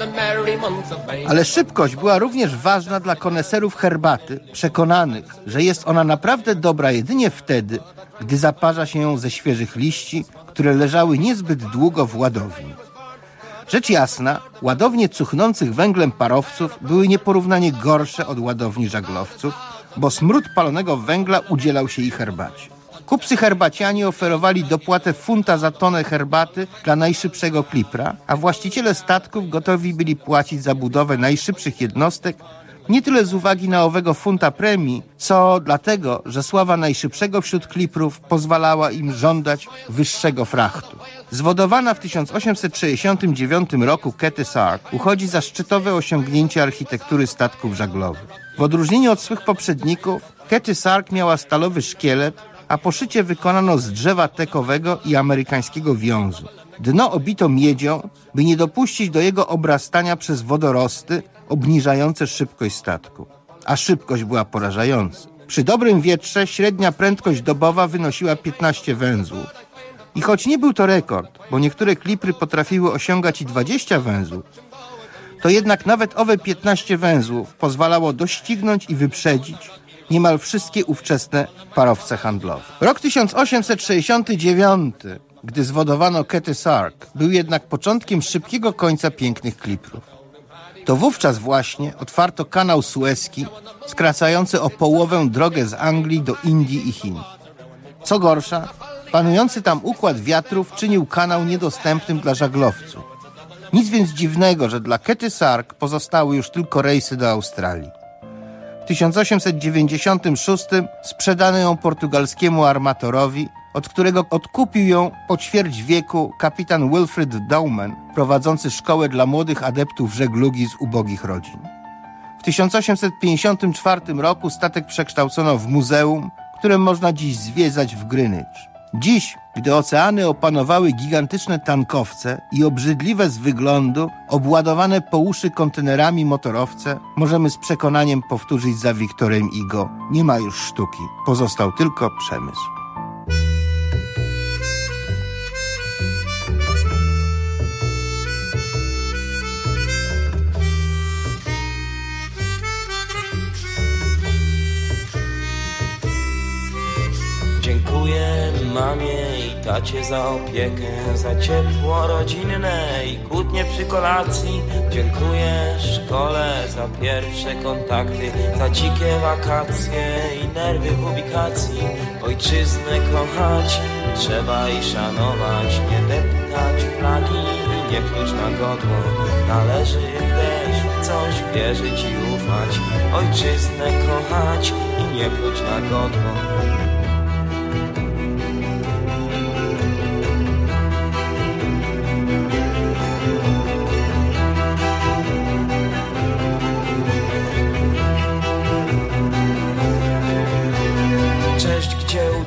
Ale szybkość była również ważna dla koneserów herbaty, przekonanych, że jest ona naprawdę dobra jedynie wtedy, gdy zaparza się ją ze świeżych liści, które leżały niezbyt długo w ładowni. Rzecz jasna, ładownie cuchnących węglem parowców były nieporównanie gorsze od ładowni żaglowców, bo smród palonego węgla udzielał się ich herbacie. Kupcy herbacianie oferowali dopłatę funta za tonę herbaty dla najszybszego klipra, a właściciele statków gotowi byli płacić za budowę najszybszych jednostek nie tyle z uwagi na owego funta premii, co dlatego, że sława najszybszego wśród kliprów pozwalała im żądać wyższego frachtu. Zwodowana w tysiąc osiemset sześćdziesiątym dziewiątym roku Cathay Sark uchodzi za szczytowe osiągnięcie architektury statków żaglowych. W odróżnieniu od swych poprzedników, Cathay Sark miała stalowy szkielet, a poszycie wykonano z drzewa tekowego i amerykańskiego wiązu. Dno obito miedzią, by nie dopuścić do jego obrastania przez wodorosty obniżające szybkość statku. A szybkość była porażająca. Przy dobrym wietrze średnia prędkość dobowa wynosiła piętnaście węzłów. I choć nie był to rekord, bo niektóre klipry potrafiły osiągać i dwadzieścia węzłów, to jednak nawet owe piętnaście węzłów pozwalało doścignąć i wyprzedzić niemal wszystkie ówczesne parowce handlowe. Rok tysiąc osiemset sześćdziesiąty dziewiąty, gdy zwodowano Cathay Sark, był jednak początkiem szybkiego końca pięknych kliprów. To wówczas właśnie otwarto kanał Sueski, skracający o połowę drogę z Anglii do Indii i Chin. Co gorsza, panujący tam układ wiatrów czynił kanał niedostępnym dla żaglowców. Nic więc dziwnego, że dla Cathay Sark pozostały już tylko rejsy do Australii. W tysiąc osiemset dziewięćdziesiątym szóstym sprzedano ją portugalskiemu armatorowi, od którego odkupił ją po ćwierć wieku kapitan Wilfred Dowman, prowadzący szkołę dla młodych adeptów żeglugi z ubogich rodzin. W tysiąc osiemset pięćdziesiątym czwartym roku statek przekształcono w muzeum, które można dziś zwiedzać w Greenwich. Dziś, gdy oceany opanowały gigantyczne tankowce i obrzydliwe z wyglądu, obładowane po uszy kontenerami motorowce, możemy z przekonaniem powtórzyć za Victorem Hugo: nie ma już sztuki, pozostał tylko przemysł. Dziękuję mamie i tacie za opiekę, za ciepło rodzinne i kłótnie przy kolacji. Dziękuję szkole za pierwsze kontakty, za dzikie wakacje i nerwy w ubikacji. Ojczyznę kochać trzeba i szanować, nie deptać flagi i nie pluć na godło. Należy też w coś wierzyć i ufać, ojczyznę kochać i nie pluć na godło.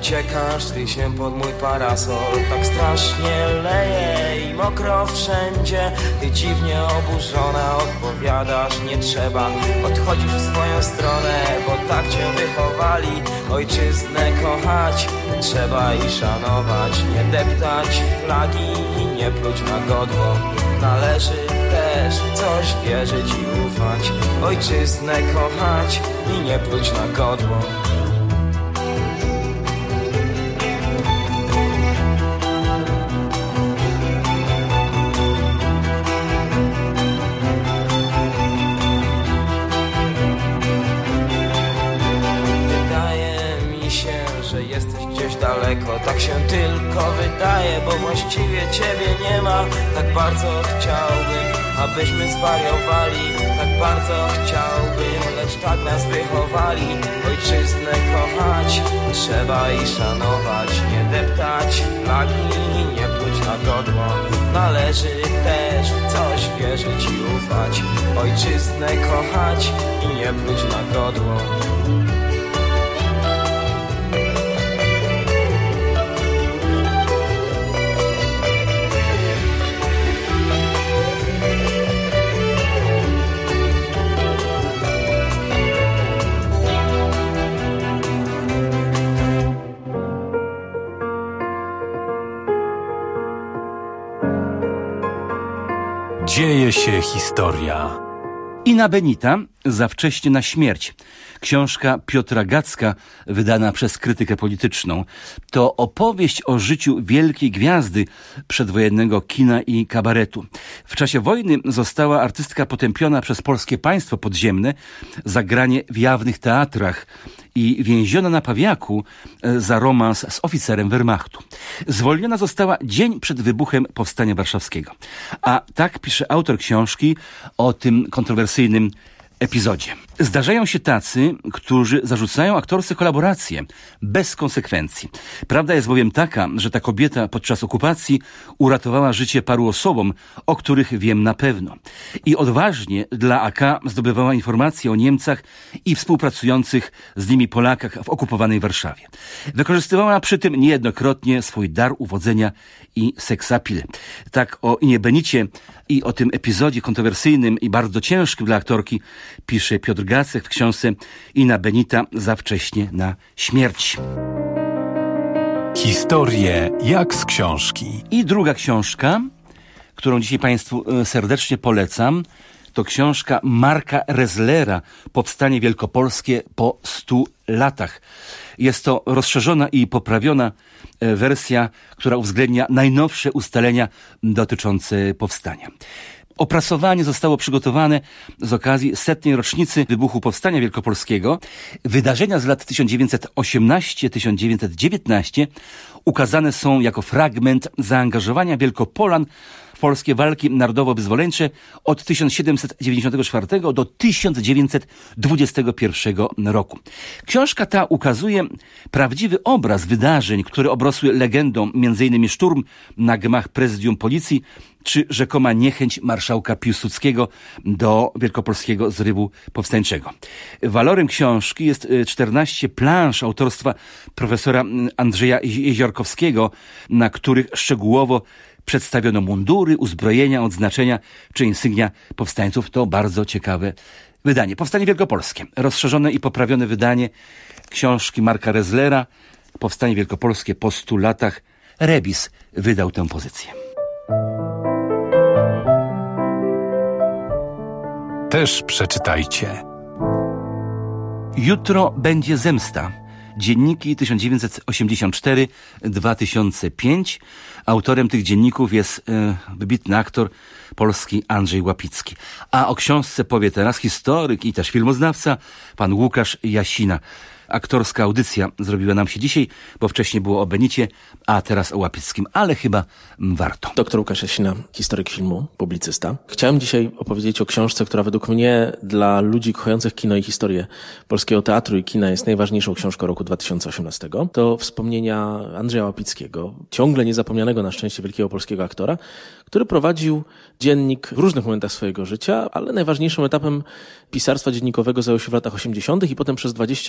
uciekasz ty się pod mój parasol. Tak strasznie leje i mokro wszędzie. Ty dziwnie oburzona odpowiadasz, nie trzeba. Odchodzisz w swoją stronę, bo tak cię wychowali. Ojczyznę kochać trzeba i szanować. Nie deptać flagi i nie pluć na godło. Należy też w coś wierzyć i ufać. Ojczyznę kochać i nie pluć na godło. Daleko, tak się tylko wydaje, bo właściwie ciebie nie ma. Tak bardzo chciałbym, abyśmy zwariowali. Tak bardzo chciałbym, lecz tak nas wychowali. Ojczyznę kochać trzeba i szanować. Nie deptać flagi i nie pluć na godło. Należy też w coś wierzyć i ufać. Ojczyznę kochać i nie pluć na godło. Dzieje się historia. Ina Benita, Za wcześnie na śmierć. Książka Piotra Gacka, wydana przez Krytykę Polityczną. To opowieść o życiu wielkiej gwiazdy przedwojennego kina i kabaretu. W czasie wojny została artystka potępiona przez polskie państwo podziemne za granie w jawnych teatrach i więziona na Pawiaku za romans z oficerem Wehrmachtu. Zwolniona została dzień przed wybuchem Powstania Warszawskiego. A tak pisze autor książki o tym kontrowersyjnym epizodzie. Zdarzają się tacy, którzy zarzucają aktorce kolaborację bez konsekwencji. Prawda jest bowiem taka, że ta kobieta podczas okupacji uratowała życie paru osobom, o których wiem na pewno. I odważnie dla A K zdobywała informacje o Niemcach i współpracujących z nimi Polakach w okupowanej Warszawie. Wykorzystywała przy tym niejednokrotnie swój dar uwodzenia i seksapil. Tak o Inie Benicie i o tym epizodzie kontrowersyjnym i bardzo ciężkim dla aktorki pisze Piotr Gacek w książce Ina Benita Za wcześnie na śmierć. Historie jak z książki. I druga książka, którą dzisiaj Państwu serdecznie polecam, to książka Marka Reslera Powstanie Wielkopolskie po stu latach. Jest to rozszerzona i poprawiona wersja, która uwzględnia najnowsze ustalenia dotyczące powstania. Opracowanie zostało przygotowane z okazji setnej rocznicy wybuchu Powstania Wielkopolskiego. Wydarzenia z lat tysiąc dziewięćset osiemnastego do tysiąc dziewięćset dziewiętnastego ukazane są jako fragment zaangażowania Wielkopolan w polskie walki narodowo-wyzwoleńcze od tysiąc siedemset dziewięćdziesiątego czwartego do tysiąc dziewięćset dwudziestego pierwszego roku. Książka ta ukazuje prawdziwy obraz wydarzeń, które obrosły legendą, między innymi szturm na gmach prezydium policji, czy rzekoma niechęć marszałka Piłsudskiego do wielkopolskiego zrywu powstańczego. Walorem książki jest czternaście plansz autorstwa profesora Andrzeja Jeziorkowskiego, na których szczegółowo przedstawiono mundury, uzbrojenia, odznaczenia czy insygnia powstańców. To bardzo ciekawe wydanie. Powstanie Wielkopolskie. Rozszerzone i poprawione wydanie książki Marka Reslera Powstanie Wielkopolskie po stu latach. Rebis wydał tę pozycję. Też przeczytajcie. Jutro będzie zemsta. Dzienniki tysiąc dziewięćset osiemdziesiąt cztery do dwa tysiące piątego. Autorem tych dzienników jest e, wybitny aktor polski Andrzej Łapicki. A o książce powie teraz historyk i też filmoznawca pan Łukasz Jasina. Aktorska audycja zrobiła nam się dzisiaj, bo wcześniej było o Benicie, a teraz o Łapickim, ale chyba warto. Doktor Łukasz Jasina, historyk filmu, publicysta. Chciałem dzisiaj opowiedzieć o książce, która według mnie dla ludzi kochających kino i historię polskiego teatru i kina jest najważniejszą książką roku dwa tysiące osiemnastego. To wspomnienia Andrzeja Łapickiego, ciągle niezapomnianego na szczęście wielkiego polskiego aktora, który prowadził dziennik w różnych momentach swojego życia, ale najważniejszym etapem pisarstwa dziennikowego zajął się w latach osiemdziesiątych i potem przez dwadzieścia lat do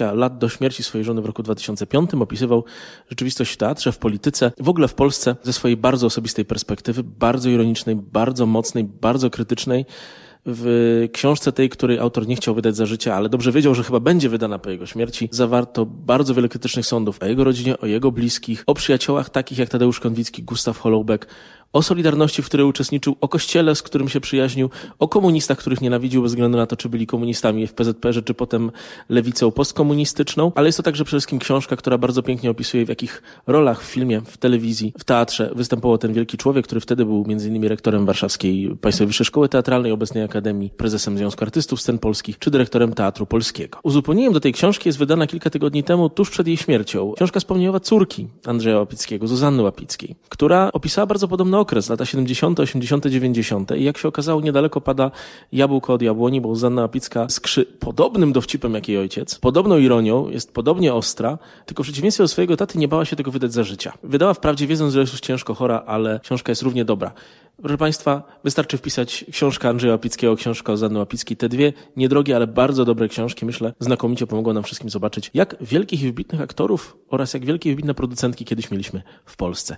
do śmierci swojej żony w roku dwa tysiące piątym opisywał rzeczywistość w teatrze, w polityce, w ogóle w Polsce ze swojej bardzo osobistej perspektywy, bardzo ironicznej, bardzo mocnej, bardzo krytycznej. W książce tej, której autor nie chciał wydać za życia, ale dobrze wiedział, że chyba będzie wydana po jego śmierci, zawarto bardzo wiele krytycznych sądów o jego rodzinie, o jego bliskich, o przyjaciołach takich jak Tadeusz Konwicki, Gustaw Holoubek, o Solidarności, w której uczestniczył, o Kościele, z którym się przyjaźnił, o komunistach, których nienawidził bez względu na to, czy byli komunistami w P Z P R ze, czy potem lewicą postkomunistyczną. Ale jest to także przede wszystkim książka, która bardzo pięknie opisuje, w jakich rolach w filmie, w telewizji, w teatrze występował ten wielki człowiek, który wtedy był między innymi rektorem Warszawskiej Państwowej Wyższej Szkoły Teatralnej, obecnej Akademii, prezesem Związku Artystów Scen Polskich, czy dyrektorem Teatru Polskiego. Uzupełnieniem do tej książki jest wydana kilka tygodni temu, tuż przed jej śmiercią, książka wspomnieniowa córki Andrzeja Łapickiego, Zuzanny Łapickiej, która opisała bardzo podobny okres, lata siedemdziesiąte, osiemdziesiąte, dziewięćdziesiąte i jak się okazało, niedaleko pada jabłko od jabłoni, bo Zuzanna Łapicka skrzy podobnym dowcipem jak jej ojciec, podobną ironią, jest podobnie ostra, tylko w przeciwieństwie do swojego taty nie bała się tego wydać za życia. Wydała wprawdzie wiedząc, że jest już ciężko chora, ale książka jest równie dobra. Proszę Państwa, wystarczy wpisać książka Andrzeja Łapickiego, książka Zuzanny Łapickiej. Te dwie niedrogie, ale bardzo dobre książki, myślę, znakomicie pomogą nam wszystkim zobaczyć, jak wielkich i wybitnych aktorów oraz jak wielkie i wybitne producentki kiedyś mieliśmy w Polsce.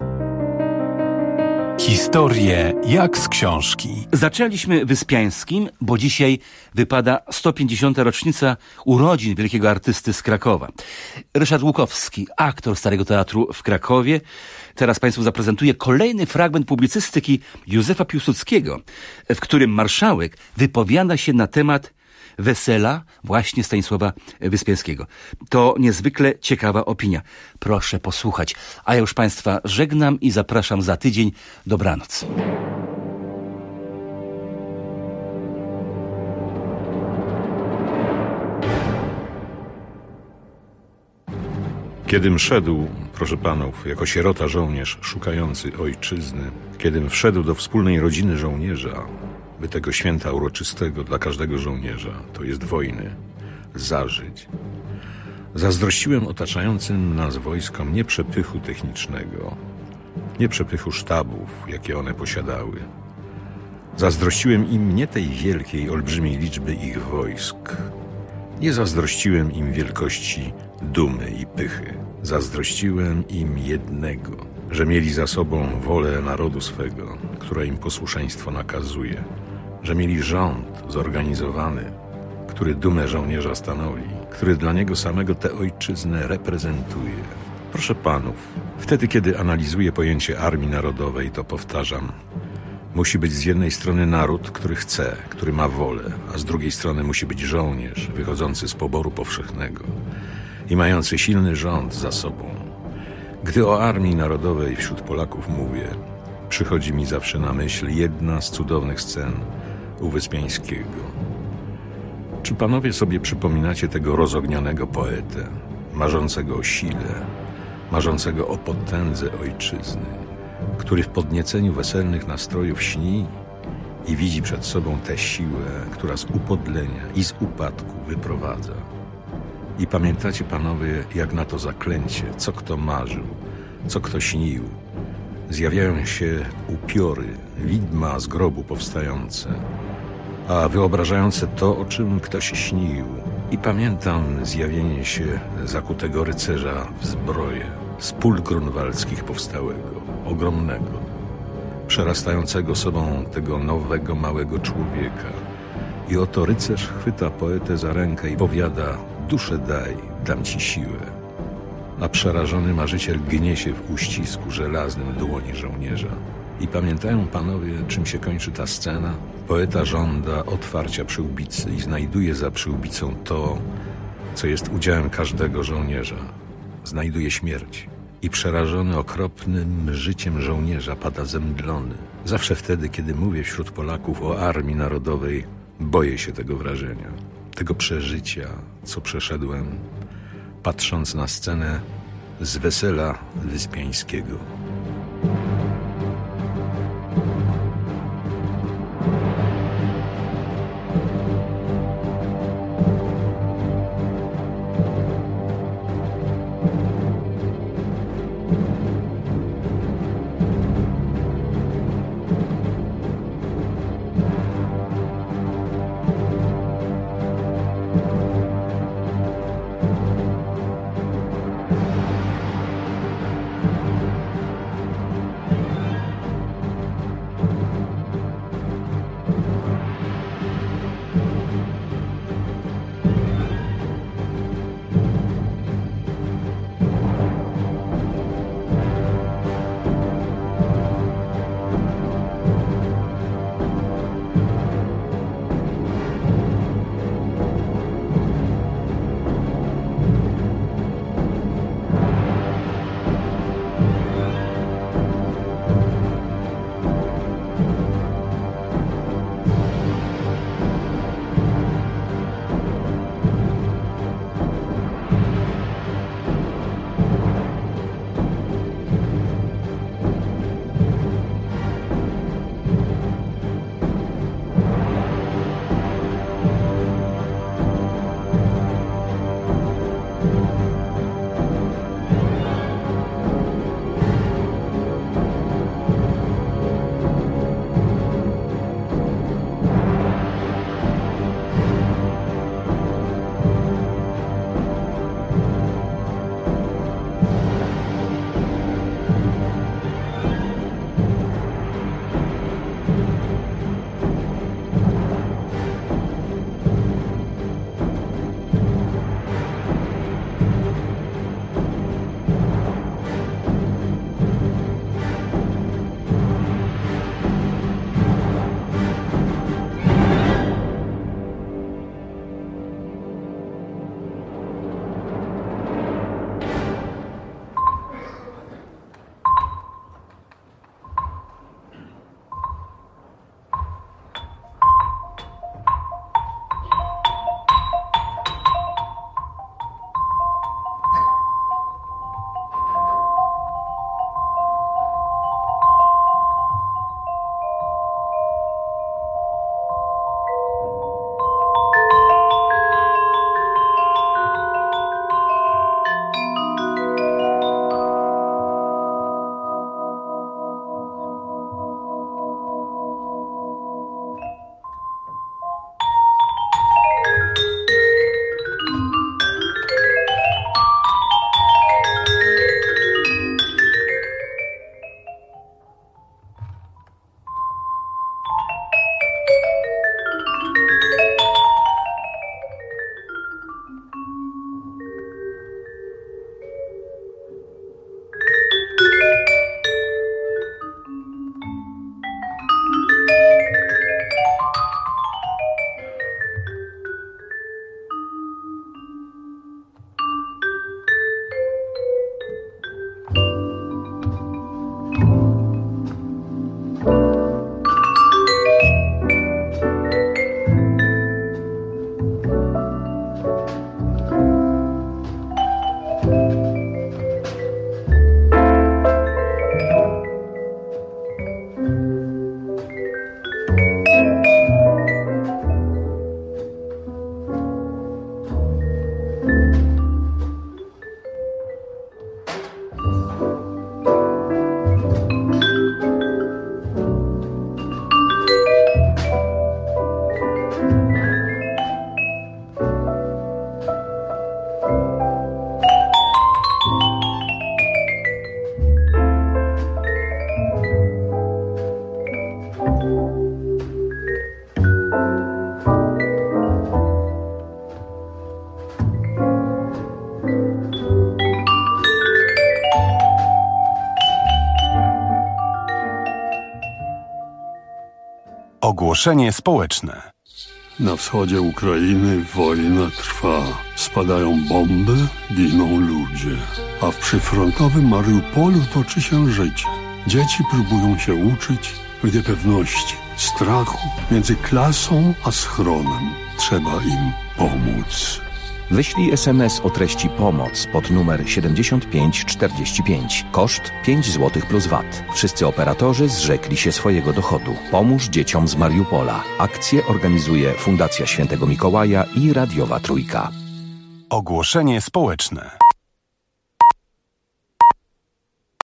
Historie jak z książki. Zaczęliśmy Wyspiańskim, bo dzisiaj wypada sto pięćdziesiąta rocznica urodzin wielkiego artysty z Krakowa. Ryszard Łukowski, aktor Starego Teatru w Krakowie. Teraz Państwu zaprezentuję kolejny fragment publicystyki Józefa Piłsudskiego, w którym marszałek wypowiada się na temat wesela właśnie Stanisława Wyspiańskiego. To niezwykle ciekawa opinia. Proszę posłuchać. A ja już Państwa żegnam i zapraszam za tydzień. Dobranoc. Kiedym szedł, proszę panów, jako sierota żołnierz szukający ojczyzny, kiedym wszedł do wspólnej rodziny żołnierza, by tego święta uroczystego dla każdego żołnierza, to jest wojny, zażyć. Zazdrościłem otaczającym nas wojskom nie przepychu technicznego, nie przepychu sztabów, jakie one posiadały. Zazdrościłem im nie tej wielkiej, olbrzymiej liczby ich wojsk. Nie zazdrościłem im wielkości dumy i pychy. Zazdrościłem im jednego, że mieli za sobą wolę narodu swego, która im posłuszeństwo nakazuje, że mieli rząd zorganizowany, który dumę żołnierza stanowi, który dla niego samego tę ojczyznę reprezentuje. Proszę panów, wtedy, kiedy analizuję pojęcie Armii Narodowej, to powtarzam, musi być z jednej strony naród, który chce, który ma wolę, a z drugiej strony musi być żołnierz wychodzący z poboru powszechnego i mający silny rząd za sobą. Gdy o Armii Narodowej wśród Polaków mówię, przychodzi mi zawsze na myśl jedna z cudownych scen u Wyspiańskiego. Czy panowie sobie przypominacie tego rozognionego poetę, marzącego o sile, marzącego o potędze ojczyzny, który w podnieceniu weselnych nastrojów śni i widzi przed sobą tę siłę, która z upodlenia i z upadku wyprowadza? I pamiętacie panowie, jak na to zaklęcie, co kto marzył, co kto śnił, zjawiają się upiory, widma z grobu powstające, a wyobrażające to, o czym ktoś śnił. I pamiętam zjawienie się zakutego rycerza w zbroję z pól grunwaldzkich powstałego, ogromnego, przerastającego sobą tego nowego, małego człowieka. I oto rycerz chwyta poetę za rękę i powiada: duszę daj, dam ci siłę. A przerażony marzyciel gnie się w uścisku żelaznym dłoni żołnierza. I pamiętają panowie, czym się kończy ta scena? Poeta żąda otwarcia przyłbicy i znajduje za przyłbicą to, co jest udziałem każdego żołnierza. Znajduje śmierć. I przerażony okropnym życiem żołnierza pada zemdlony. Zawsze wtedy, kiedy mówię wśród Polaków o Armii Narodowej, boję się tego wrażenia, tego przeżycia, co przeszedłem, patrząc na scenę z wesela Wyspiańskiego. Ogłoszenie społeczne. Na wschodzie Ukrainy wojna trwa. Spadają bomby, giną ludzie. A w przyfrontowym Mariupolu toczy się życie. Dzieci próbują się uczyć w niepewności, strachu między klasą a schronem. Trzeba im pomóc. Wyślij es em es o treści pomoc pod numer siedemdziesiąt pięć czterdzieści pięć. Koszt pięć złotych plus V A T. Wszyscy operatorzy zrzekli się swojego dochodu. Pomóż dzieciom z Mariupola. Akcję organizuje Fundacja Świętego Mikołaja i Radiowa Trójka. Ogłoszenie społeczne.